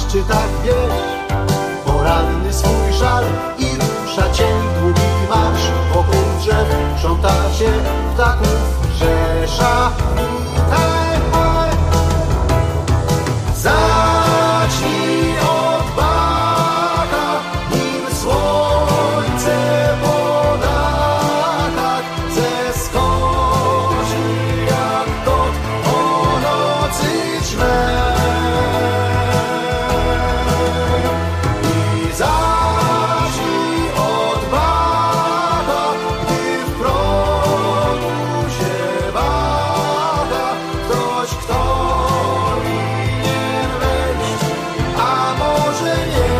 czy tak wiesz, poranny swój żal i rusza cień długi marsz. Wokół drzew krząta się ptaków rzesza. Witaj, haj. Zacznij od baka, nim słońce po dachach zeskoczy jak kot o nocy ćmę. I zacznij od baka, gdy w progu się waha ktoś, kto winien wejść, a może nie.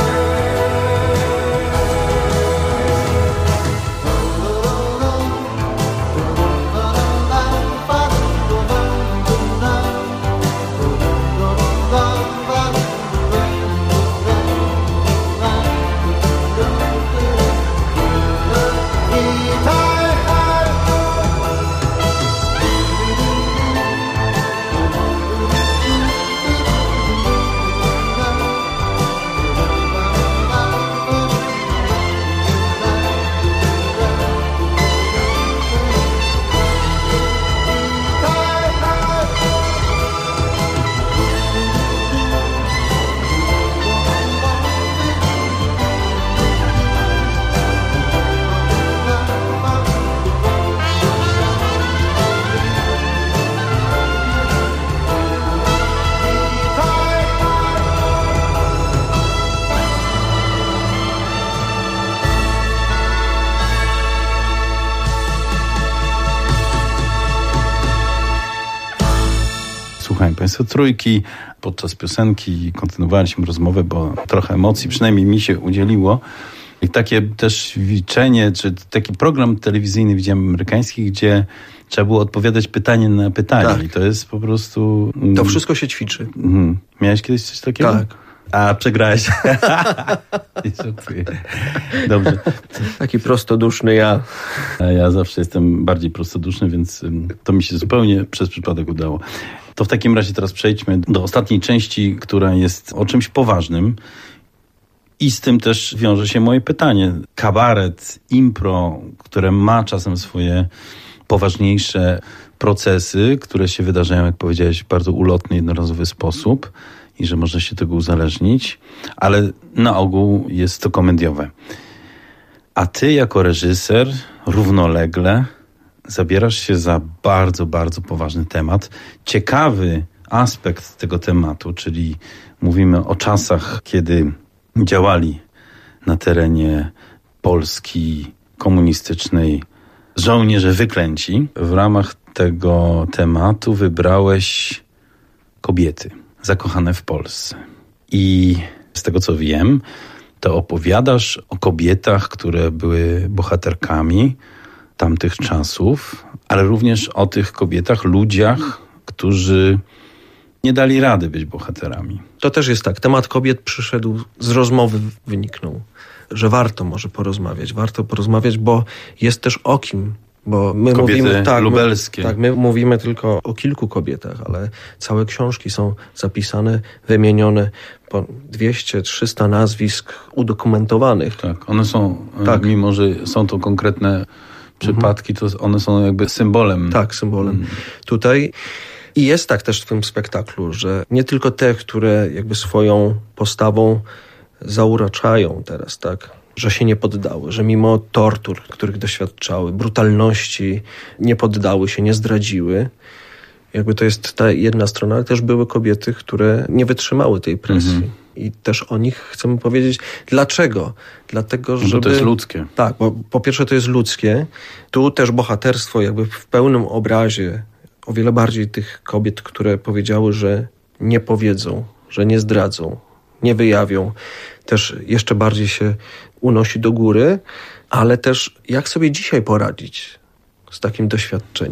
Słuchałem Państwa Trójki. Podczas piosenki kontynuowaliśmy rozmowę, bo trochę emocji przynajmniej mi się udzieliło. I takie też ćwiczenie, czy taki program telewizyjny widziałem amerykański, gdzie trzeba było odpowiadać pytanie na pytanie. Tak. I to jest po prostu...
To wszystko się ćwiczy.
Miałeś kiedyś coś takiego?
Tak.
A, przegrałeś. Dobrze.
Taki prostoduszny ja.
Ja zawsze jestem bardziej prostoduszny, więc to mi się zupełnie przez przypadek udało. To w takim razie teraz przejdźmy do ostatniej części, która jest o czymś poważnym. I z tym też wiąże się moje pytanie. Kabaret, impro, które ma czasem swoje poważniejsze procesy, które się wydarzają, jak powiedziałeś, w bardzo ulotny, jednorazowy sposób i że można się tego uzależnić, ale na ogół jest to komediowe. A ty jako reżyser równolegle zabierasz się za bardzo, bardzo poważny temat. Ciekawy aspekt tego tematu, czyli mówimy o czasach, kiedy działali na terenie Polski komunistycznej żołnierze wyklęci. W ramach tego tematu wybrałeś kobiety zakochane w Polsce. I z tego co wiem, to opowiadasz o kobietach, które były bohaterkami tamtych czasów, ale również o tych kobietach, ludziach, którzy nie dali rady być bohaterami.
To też jest tak. Temat kobiet przyszedł, z rozmowy wyniknął, że warto może porozmawiać. Warto porozmawiać, bo jest też o kim. Bo my
kobiety
mówimy
lubelskie.
My mówimy tylko o kilku kobietach, ale całe książki są zapisane, wymienione, po 200-300 nazwisk udokumentowanych.
Tak, one są, mimo że są to konkretne przypadki, to one są jakby symbolem.
Tak, symbolem. Tutaj i jest tak też w tym spektaklu, że nie tylko te, które jakby swoją postawą zauraczają teraz, tak, że się nie poddały, że mimo tortur, których doświadczały, brutalności, nie poddały się, nie zdradziły. Jakby to jest ta jedna strona, ale też były kobiety, które nie wytrzymały tej presji. I też o nich chcemy powiedzieć. Dlaczego? Dlatego, że
to jest ludzkie.
Tak, bo po pierwsze to jest ludzkie. Tu też bohaterstwo jakby w pełnym obrazie. O wiele bardziej tych kobiet, które powiedziały, że nie powiedzą, że nie zdradzą, nie wyjawią. Też jeszcze bardziej się unosi do góry, ale też jak sobie dzisiaj poradzić z takim doświadczeniem.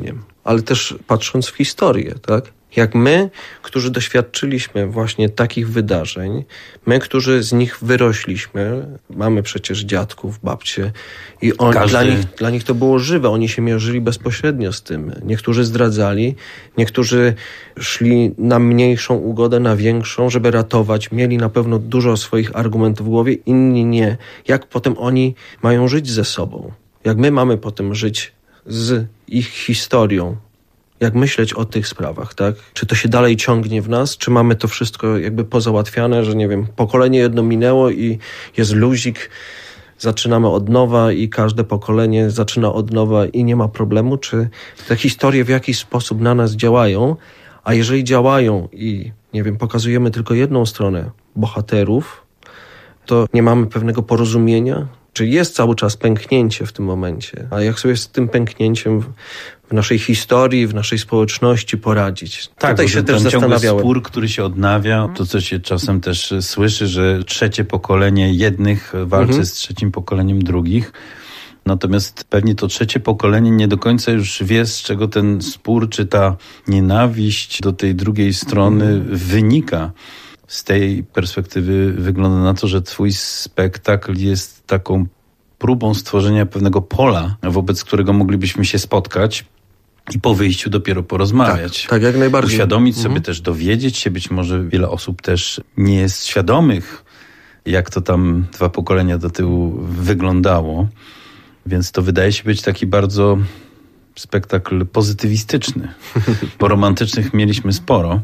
ale też patrząc w historię, tak? Jak my, którzy doświadczyliśmy właśnie takich wydarzeń, my, którzy z nich wyrośliśmy, mamy przecież dziadków, babcie i dla nich to było żywe, oni się mierzyli bezpośrednio z tym. Niektórzy zdradzali, niektórzy szli na mniejszą ugodę, na większą, żeby ratować. Mieli na pewno dużo swoich argumentów w głowie, inni nie. Jak potem oni mają żyć ze sobą? Jak my mamy potem żyć z ich historią? Jak myśleć o tych sprawach, tak? Czy to się dalej ciągnie w nas, czy mamy to wszystko jakby pozałatwiane, że nie wiem, pokolenie jedno minęło i jest luzik, zaczynamy od nowa i każde pokolenie zaczyna od nowa i nie ma problemu? Czy te historie w jakiś sposób na nas działają? A jeżeli działają i, nie wiem, pokazujemy tylko jedną stronę bohaterów, to nie mamy pewnego porozumienia? Czy jest cały czas pęknięcie w tym momencie? A jak sobie z tym pęknięciem w naszej historii, w naszej społeczności poradzić?
Tak,
tutaj się też zastanawiałem.
Spór, który się odnawia, to co się czasem też słyszy, że trzecie pokolenie jednych walczy z trzecim pokoleniem drugich. Natomiast pewnie to trzecie pokolenie nie do końca już wie, z czego ten spór, czy ta nienawiść do tej drugiej strony wynika. Z tej perspektywy wygląda na to, że twój spektakl jest taką próbą stworzenia pewnego pola, wobec którego moglibyśmy się spotkać i po wyjściu dopiero porozmawiać.
Tak, jak najbardziej.
Uświadomić sobie też, dowiedzieć się, być może wiele osób też nie jest świadomych, jak to tam 2 pokolenia do tyłu wyglądało. Więc to wydaje się być taki bardzo spektakl pozytywistyczny, bo romantycznych mieliśmy sporo.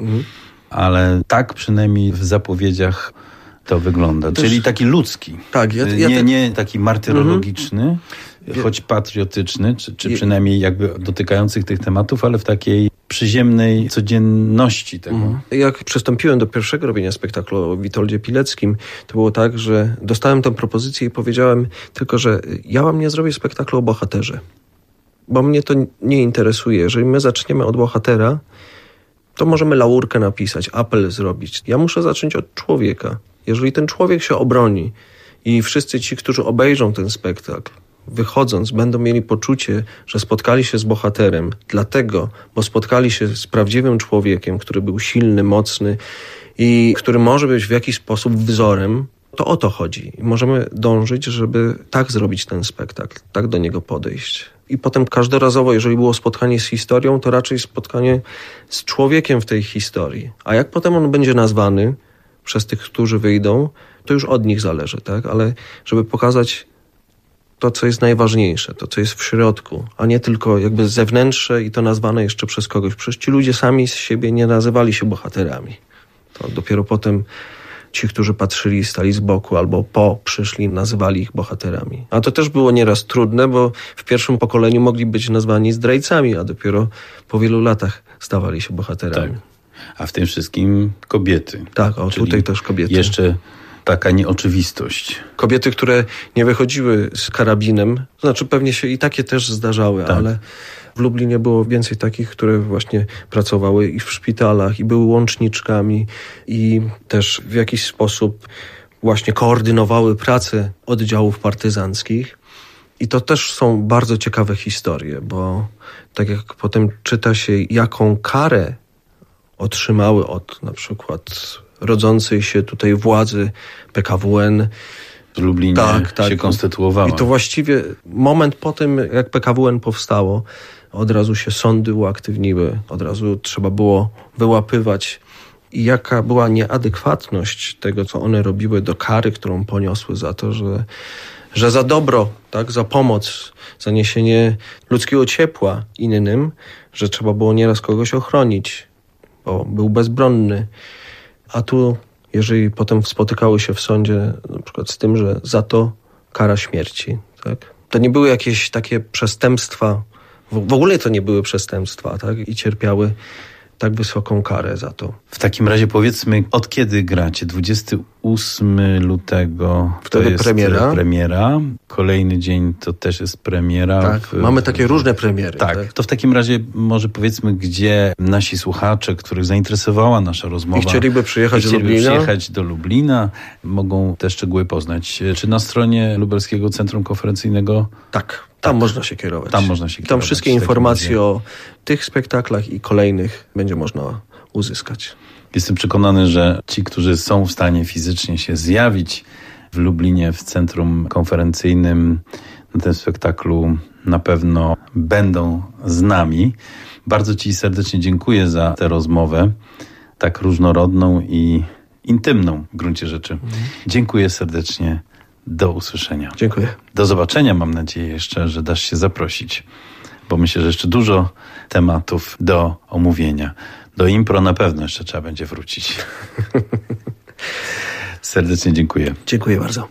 Ale tak przynajmniej w zapowiedziach to wygląda. Czyli taki ludzki.
Tak,
nie taki martyrologiczny, choć patriotyczny, czy przynajmniej jakby dotykających tych tematów, ale w takiej przyziemnej codzienności tego.
Jak przystąpiłem do pierwszego robienia spektaklu o Witoldzie Pileckim, to było tak, że dostałem tę propozycję i powiedziałem tylko, że ja wam nie zrobię spektaklu o bohaterze, bo mnie to nie interesuje. Jeżeli my zaczniemy od bohatera, to możemy laurkę napisać, apel zrobić. Ja muszę zacząć od człowieka. Jeżeli ten człowiek się obroni i wszyscy ci, którzy obejrzą ten spektakl, wychodząc, będą mieli poczucie, że spotkali się z bohaterem, dlatego, bo spotkali się z prawdziwym człowiekiem, który był silny, mocny i który może być w jakiś sposób wzorem, to o to chodzi. I możemy dążyć, żeby tak zrobić ten spektakl, tak do niego podejść. I potem każdorazowo, jeżeli było spotkanie z historią, to raczej spotkanie z człowiekiem w tej historii. A jak potem on będzie nazwany przez tych, którzy wyjdą, to już od nich zależy, tak? Ale żeby pokazać to, co jest najważniejsze, to, co jest w środku, a nie tylko jakby zewnętrzne i to nazwane jeszcze przez kogoś. Przecież ci ludzie sami z siebie nie nazywali się bohaterami. To dopiero potem ci, którzy patrzyli, stali z boku albo przyszli, nazywali ich bohaterami. A to też było nieraz trudne, bo w pierwszym pokoleniu mogli być nazwani zdrajcami, a dopiero po wielu latach stawali się bohaterami.
Tak. A w tym wszystkim kobiety.
Tak, tutaj też kobiety.
Jeszcze taka nieoczywistość.
Kobiety, które nie wychodziły z karabinem, to znaczy pewnie się i takie też zdarzały, tak. Ale w Lublinie było więcej takich, które właśnie pracowały i w szpitalach, i były łączniczkami i też w jakiś sposób właśnie koordynowały pracę oddziałów partyzanckich. I to też są bardzo ciekawe historie, bo tak jak potem czyta się, jaką karę otrzymały od na przykład rodzącej się tutaj władzy PKWN.
W Lublinie się konstytuowała.
I to właściwie moment po tym, jak PKWN powstało, od razu się sądy uaktywniły, od razu trzeba było wyłapywać. I jaka była nieadekwatność tego, co one robiły, do kary, którą poniosły za to, że za dobro, tak, za pomoc, za niesienie ludzkiego ciepła innym, że trzeba było nieraz kogoś ochronić, bo był bezbronny. A tu, jeżeli potem spotykały się w sądzie na przykład z tym, że za to kara śmierci, tak? To nie były jakieś takie przestępstwa, w ogóle to nie były przestępstwa, tak? I cierpiały tak wysoką karę za to.
W takim razie powiedzmy, od kiedy gracie? 28 lutego
wtedy
to jest premiera. Kolejny dzień to też jest premiera.
Tak, mamy takie różne premiery.
Tak, to w takim razie może powiedzmy, gdzie nasi słuchacze, których zainteresowała nasza rozmowa
i chcieliby przyjechać
do Lublina, mogą te szczegóły poznać. Czy na stronie Lubelskiego Centrum Konferencyjnego?
Tak. Tam można się kierować.
Tam
wszystkie informacje o tych spektaklach i kolejnych będzie można uzyskać.
Jestem przekonany, że ci, którzy są w stanie fizycznie się zjawić w Lublinie, w centrum konferencyjnym na tym spektaklu, na pewno będą z nami. Bardzo Ci serdecznie dziękuję za tę rozmowę, tak różnorodną i intymną w gruncie rzeczy. Dziękuję serdecznie. Do usłyszenia.
Dziękuję.
Do zobaczenia, mam nadzieję jeszcze, że dasz się zaprosić, bo myślę, że jeszcze dużo tematów do omówienia. Do impro na pewno jeszcze trzeba będzie wrócić. Serdecznie dziękuję.
Dziękuję bardzo.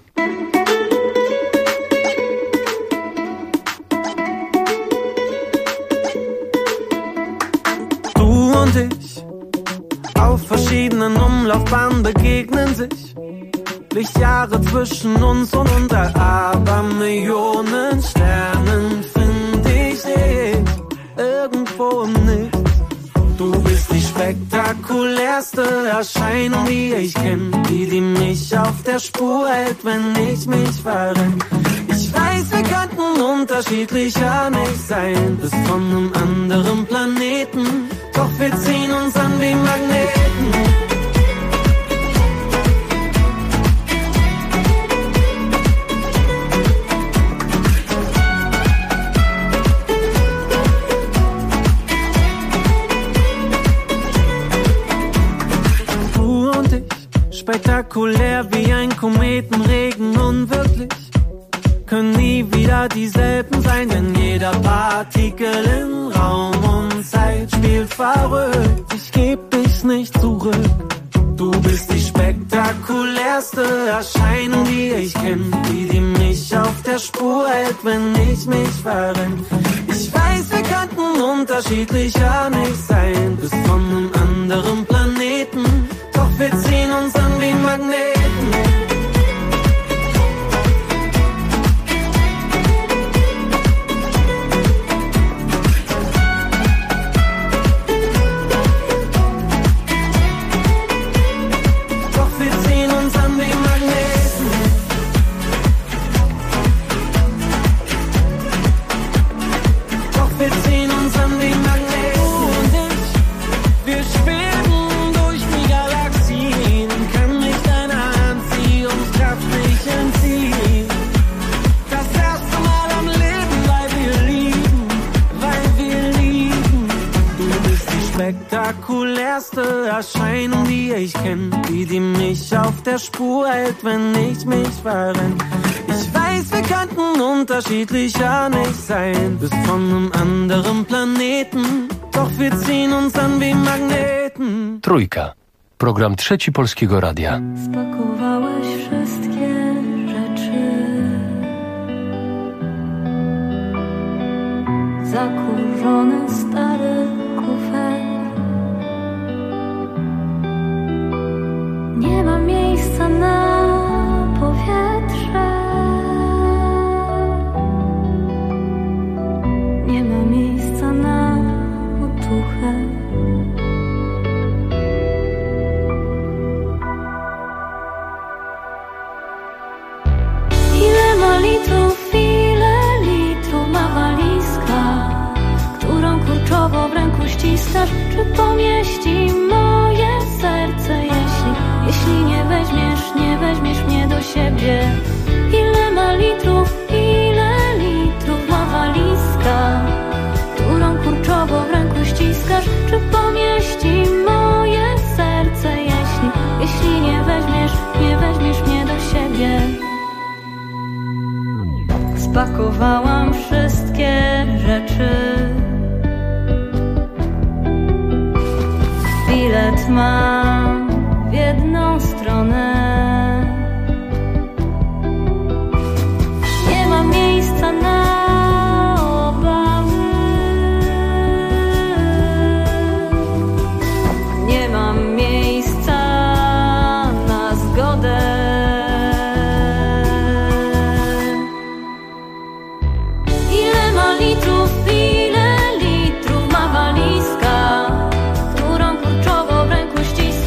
Du und ich auf verschiedenen Umlaufbahnen begegnen sich. Lichtjahre zwischen uns und unter Abermillionen Sternen find ich dich irgendwo im Nichts. Du bist die spektakulärste Erscheinung, die ich kenn, die mich auf der Spur hält, wenn ich mich verrenn. Ich weiß, wir könnten unterschiedlicher nicht sein, bist von einem anderen Planeten, doch wir ziehen uns an wie Magneten. Spektakulär wie ein Kometenregen, unwirklich, können nie wieder dieselben sein, denn jeder Partikel in Raum und Zeit spielt verrückt. Ich geb dich nicht zurück. Du bist die spektakulärste Erscheinung, die ich kenn, die mich auf der Spur hält, wenn ich mich verrenn. Ich weiß, wir könnten unterschiedlicher nicht sein, bist von einem anderen Planeten, doch wir ziehen uns an wie Magneten. Doch wir ziehen uns an wie Magneten. Doch wir ziehen uns an wie Magneten. Du und ich, wir schweben durch die Galaxien, kann mich deiner Anziehungskraft nicht entziehen. Das erste Mal am Leben, weil wir lieben, Du bist die spektakulärste Erscheinung, die ich kenn, die mich auf der Spur hält, wenn ich mich verrenn. Ich weiß, wir könnten unterschiedlicher nicht sein, bist von einem anderen Planeten, doch wir ziehen uns an wie Magneten.
Trójka. Program Trzeci Polskiego Radia.
Spakowałeś wszystkie rzeczy, zakurzony stary kufer. Nie ma miejsca na powietrze, nie ma miejsca na otuchę. Ile litrów ma walizka, którą kurczowo w ręku ściskasz? Czy pomieści moje serce, jeśli nie weźmiesz mnie do siebie? Ile litrów ma walizka, którą kurczowo w ręku ściskasz? Czy pomieści moje serce, jeśli nie weźmiesz mnie do siebie? Spakowałam wszystkie rzeczy. Bilet mam w jedną stronę. Nie ma miejsca na obawy. Nie mam miejsca na zgodę. Ile litrów ma walizka, którą kurczowo w ręku ściskasz?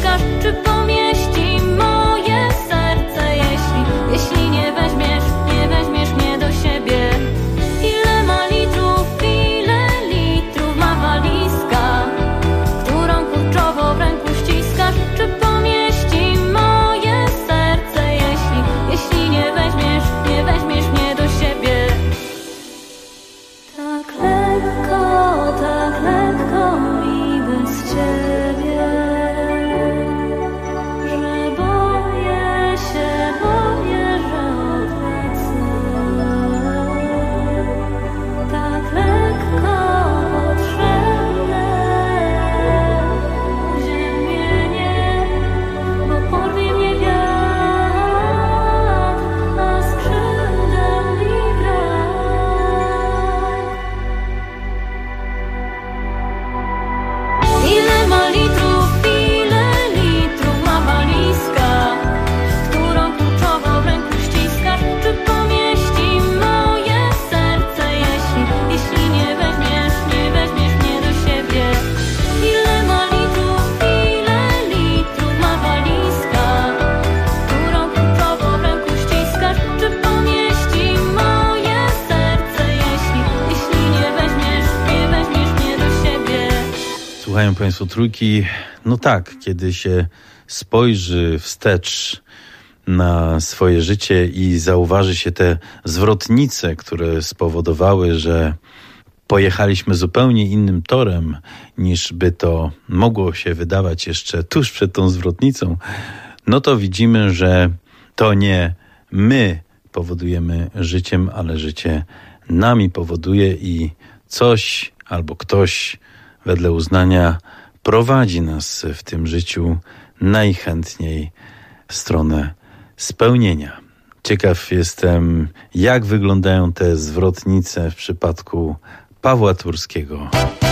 Słuchają Państwo Trójki. No tak, kiedy się spojrzy wstecz na swoje życie i zauważy się te zwrotnice, które spowodowały, że pojechaliśmy zupełnie innym torem, niż by to mogło się wydawać jeszcze tuż przed tą zwrotnicą, no to widzimy, że to nie my powodujemy życiem, ale życie nami powoduje i coś albo ktoś wedle uznania prowadzi nas w tym życiu najchętniej w stronę spełnienia. Ciekaw jestem, jak wyglądają te zwrotnice w przypadku Pawła Turskiego.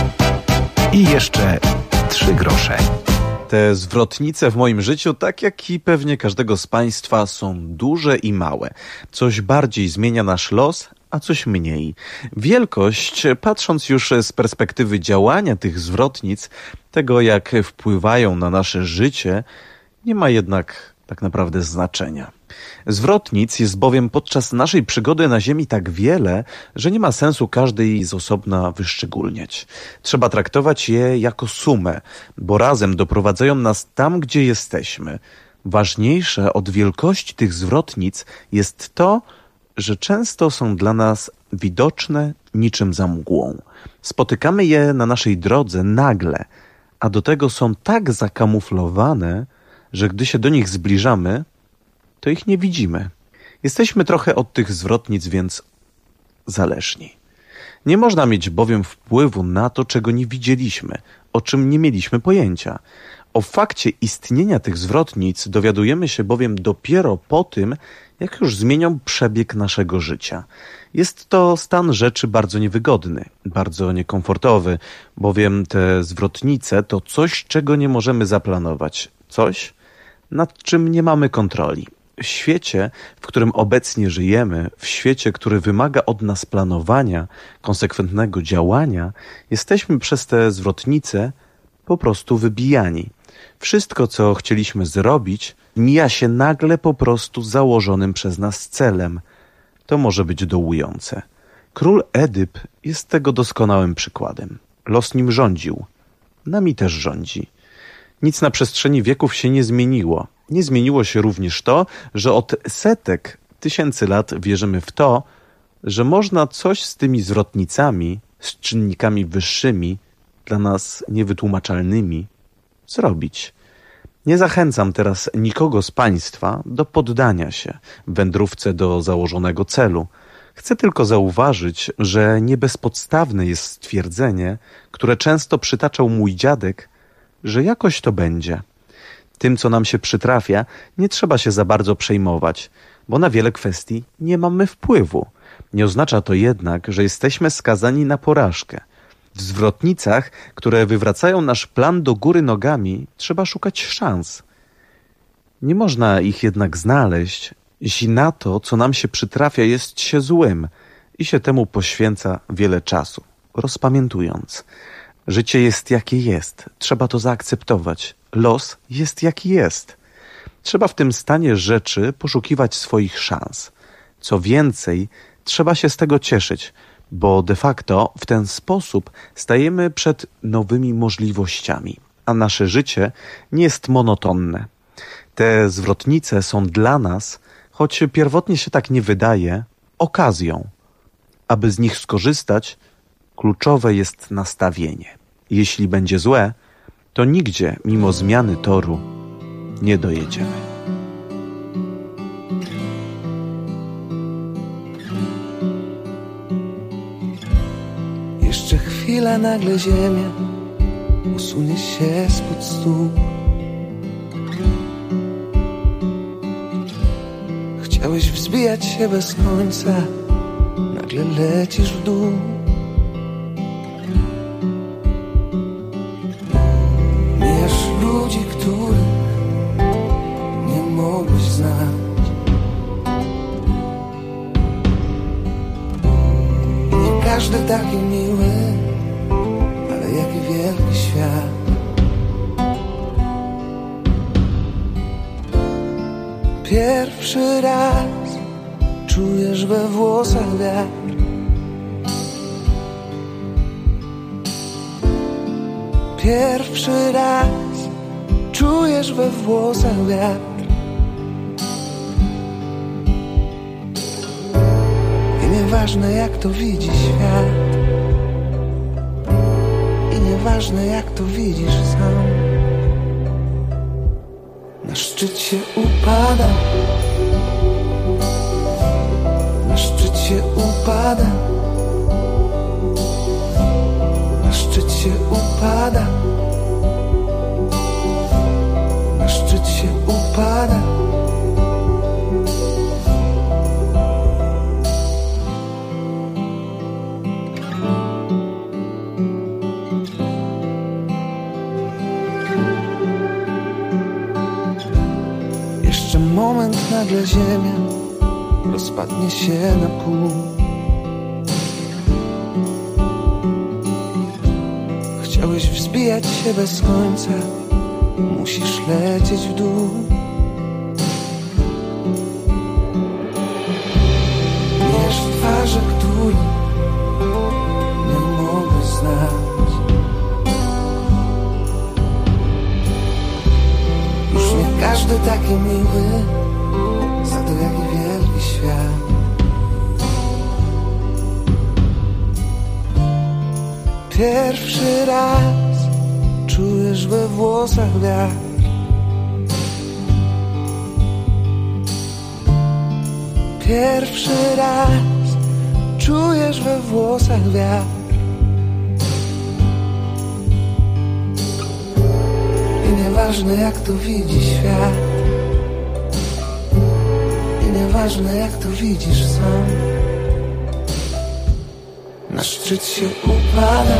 I jeszcze 3 grosze.
Te zwrotnice w moim życiu, tak jak i pewnie każdego z Państwa, są duże i małe. Coś bardziej zmienia nasz los, a coś mniej. Wielkość, patrząc już z perspektywy działania tych zwrotnic, tego jak wpływają na nasze życie, nie ma jednak tak naprawdę znaczenia. Zwrotnic jest bowiem podczas naszej przygody na Ziemi tak wiele, że nie ma sensu każdej z osobna wyszczególniać. Trzeba traktować je jako sumę, bo razem doprowadzają nas tam, gdzie jesteśmy. Ważniejsze od wielkości tych zwrotnic jest to, że często są dla nas widoczne niczym za mgłą. Spotykamy je na naszej drodze nagle, a do tego są tak zakamuflowane, że gdy się do nich zbliżamy, to ich nie widzimy. Jesteśmy trochę od tych zwrotnic więc zależni. Nie można mieć bowiem wpływu na to, czego nie widzieliśmy, o czym nie mieliśmy pojęcia. O fakcie istnienia tych zwrotnic dowiadujemy się bowiem dopiero po tym, jak już zmienią przebieg naszego życia. Jest to stan rzeczy bardzo niewygodny, bardzo niekomfortowy, bowiem te zwrotnice to coś, czego nie możemy zaplanować. Coś, nad czym nie mamy kontroli. W świecie, w którym obecnie żyjemy, w świecie, który wymaga od nas planowania, konsekwentnego działania, jesteśmy przez te zwrotnice po prostu wybijani. Wszystko, co chcieliśmy zrobić, mija się nagle po prostu założonym przez nas celem. To może być dołujące. Król Edyp jest tego doskonałym przykładem. Los nim rządził. Nami też rządzi. Nic na przestrzeni wieków się nie zmieniło. Nie zmieniło się również to, że od setek tysięcy lat wierzymy w to, że można coś z tymi zwrotnicami, z czynnikami wyższymi, dla nas niewytłumaczalnymi, zrobić. Nie zachęcam teraz nikogo z Państwa do poddania się wędrówce do założonego celu. Chcę tylko zauważyć, że nie bezpodstawne jest stwierdzenie, które często przytaczał mój dziadek, że jakoś to będzie. Tym, co nam się przytrafia, nie trzeba się za bardzo przejmować, bo na wiele kwestii nie mamy wpływu. Nie oznacza to jednak, że jesteśmy skazani na porażkę. W zwrotnicach, które wywracają nasz plan do góry nogami, trzeba szukać szans. Nie można ich jednak znaleźć, jeśli na to, co nam się przytrafia, jest się złym i się temu poświęca wiele czasu, rozpamiętując. Życie jest jakie jest, trzeba to zaakceptować. Los jest jaki jest. Trzeba w tym stanie rzeczy poszukiwać swoich szans. Co więcej, trzeba się z tego cieszyć, bo de facto w ten sposób stajemy przed nowymi możliwościami, a nasze życie nie jest monotonne. Te zwrotnice są dla nas, choć pierwotnie się tak nie wydaje, okazją. Aby z nich skorzystać, kluczowe jest nastawienie. Jeśli będzie złe, to nigdzie, mimo zmiany toru, nie dojedziemy.
Jeszcze chwila, nagle ziemia usunie się spod stóp. Chciałeś wzbijać się bez końca, nagle lecisz w dół. Mijasz ludzi, których nie mogłeś znać. Nie każdy taki miły, ale jaki wielki świat. Pierwszy raz czujesz we włosach wiatr. Pierwszy raz czujesz we włosach wiatr. I nieważne jak to widzi świat, i nieważne jak to widzisz sam. Na szczycie upada, na szczycie upada, na szczycie upada, na szczycie upada. Jeszcze moment, nagle ziemia rozpadnie się na pół. Chciałeś wzbijać się bez końca, musisz lecieć w dół. Wiesz twarze, które nie mogę znać. Już nie każdy taki miły, za to jaki wielki świat. Pierwszy raz czujesz we włosach wiatr. Pierwszy raz czujesz we włosach wiatr. I nieważne jak to widzi świat, i nieważne jak to widzisz sam. Na szczycie upada,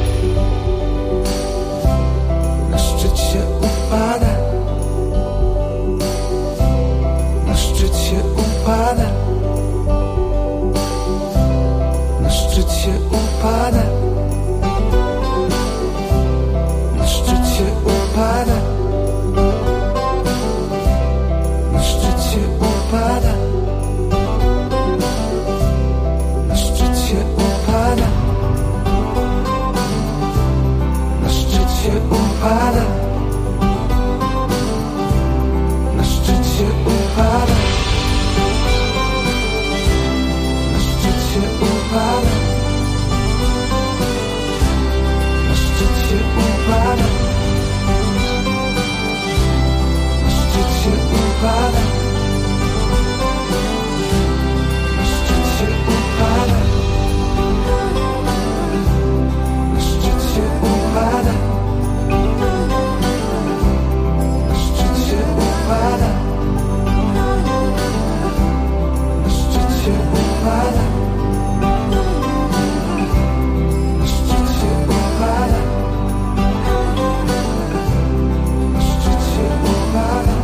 na szczycie upada, na szczycie upada, na szczycie upada, na szczycie upada, na szczycie upada. Na szczycie upada, na szczycie upada, na szczycie upada, na szczycie upada, na szczycie upada, na szczycie upada, na szczycie upada. Na szczycie upada, na szczycie upada, na szczycie upada, na szczycie upada, na szczycie upada,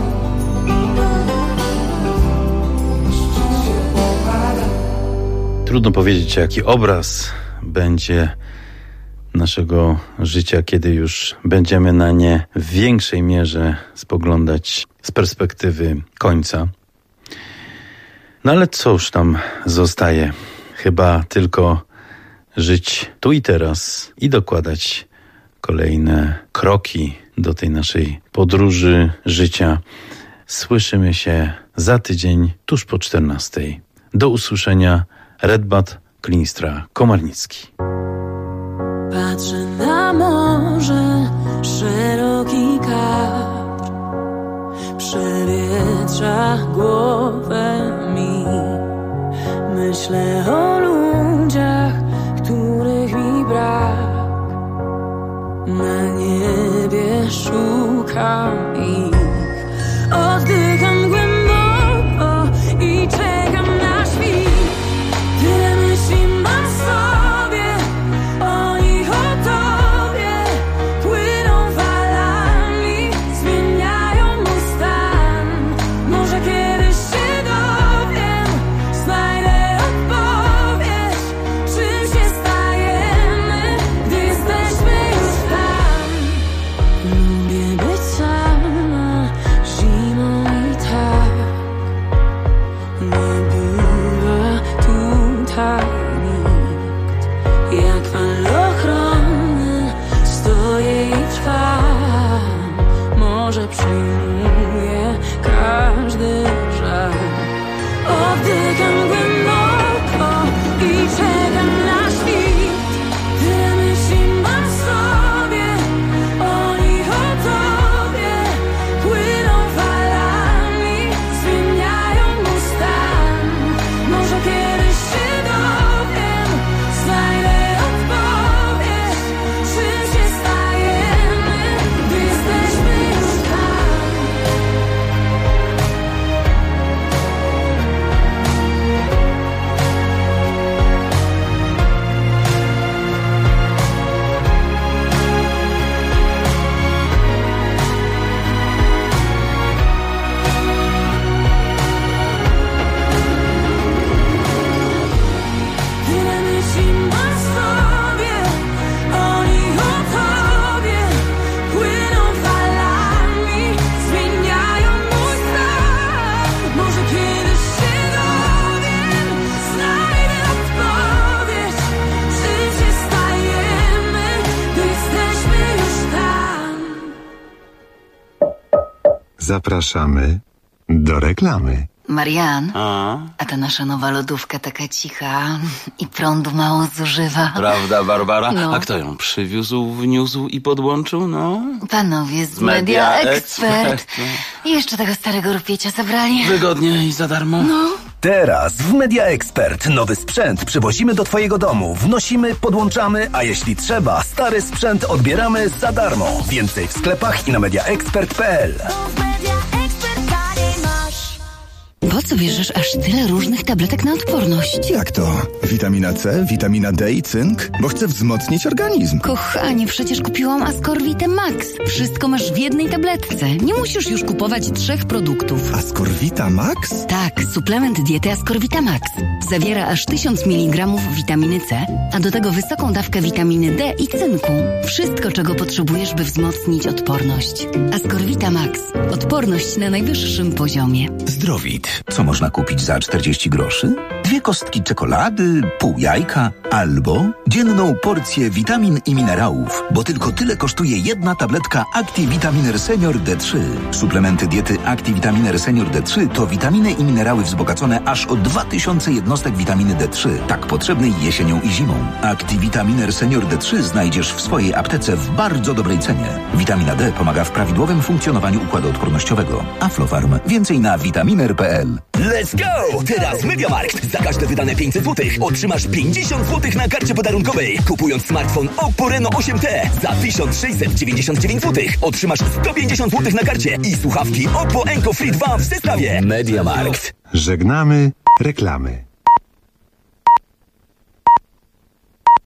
na szczycie upada.
Trudno powiedzieć, jaki obraz będzie naszego życia, kiedy już będziemy na nie w większej mierze spoglądać z perspektywy końca. No ale cóż tam zostaje? Chyba tylko żyć tu i teraz i dokładać kolejne kroki do tej naszej podróży życia. Słyszymy się za tydzień, tuż po 14:00. Do usłyszenia. Redbat Klinstra-Komarnicki.
Patrzę na morze, szeroki Kapr przewietrza głowę mi. Myślę o ludziach, których mi brak. Na niebie szukam ich. Oddycham głęboko i czekam na świt. Tyle myśli mam w sobie, o nich, o tobie. Płyną falami, zmieniają mój stan. Może kiedyś się dowiem, znajdę odpowiedź. Czym się stajemy, gdy jesteśmy już tam? Lubię być sama.
Zapraszamy do reklamy.
Marian, a ta nasza nowa lodówka taka cicha i prądu mało zużywa.
Prawda, Barbara?
No.
A kto ją przywiózł, wniósł i podłączył? No,
Panowie z Media Expert. I jeszcze tego starego rupiecia zabrali.
Wygodnie i za darmo.
No.
Teraz w Media Expert nowy sprzęt przywozimy do twojego domu, wnosimy, podłączamy, a jeśli trzeba, stary sprzęt odbieramy za darmo. Więcej w sklepach i na mediaexpert.pl.
Po co bierzesz aż tyle różnych tabletek na odporność?
Jak to? Witamina C, witamina D i cynk? Bo chcę wzmocnić organizm.
Kochanie, przecież kupiłam Ascorvitę Max. Wszystko masz w jednej tabletce. Nie musisz już kupować 3 produktów.
Ascorvita Max?
Tak, suplement diety Ascorvita Max. Zawiera aż 1000 mg witaminy C, a do tego wysoką dawkę witaminy D i cynku. Wszystko, czego potrzebujesz, by wzmocnić odporność. Ascorvita Max. Odporność na najwyższym poziomie.
Zdrowit. Co można kupić za 40 groszy? 2 kostki czekolady, pół jajka albo dzienną porcję witamin i minerałów, bo tylko tyle kosztuje jedna tabletka ActiVitaminer Senior D3. Suplementy diety ActiVitaminer Senior D3 to witaminy i minerały wzbogacone aż o 2000 jednostek witaminy D3, tak potrzebnej jesienią i zimą. ActiVitaminer Senior D3 znajdziesz w swojej aptece w bardzo dobrej cenie. Witamina D pomaga w prawidłowym funkcjonowaniu układu odpornościowego. Aflofarm. Więcej na vitaminer.pl.
Let's go! Teraz MediaMarkt. Za każde wydane 500 zł otrzymasz 50 zł na karcie podarunkowej. Kupując smartfon Oppo Reno 8T za 1699 zł otrzymasz 150 zł na karcie i słuchawki Oppo Enco Free 2 w zestawie. MediaMarkt.
Żegnamy reklamy.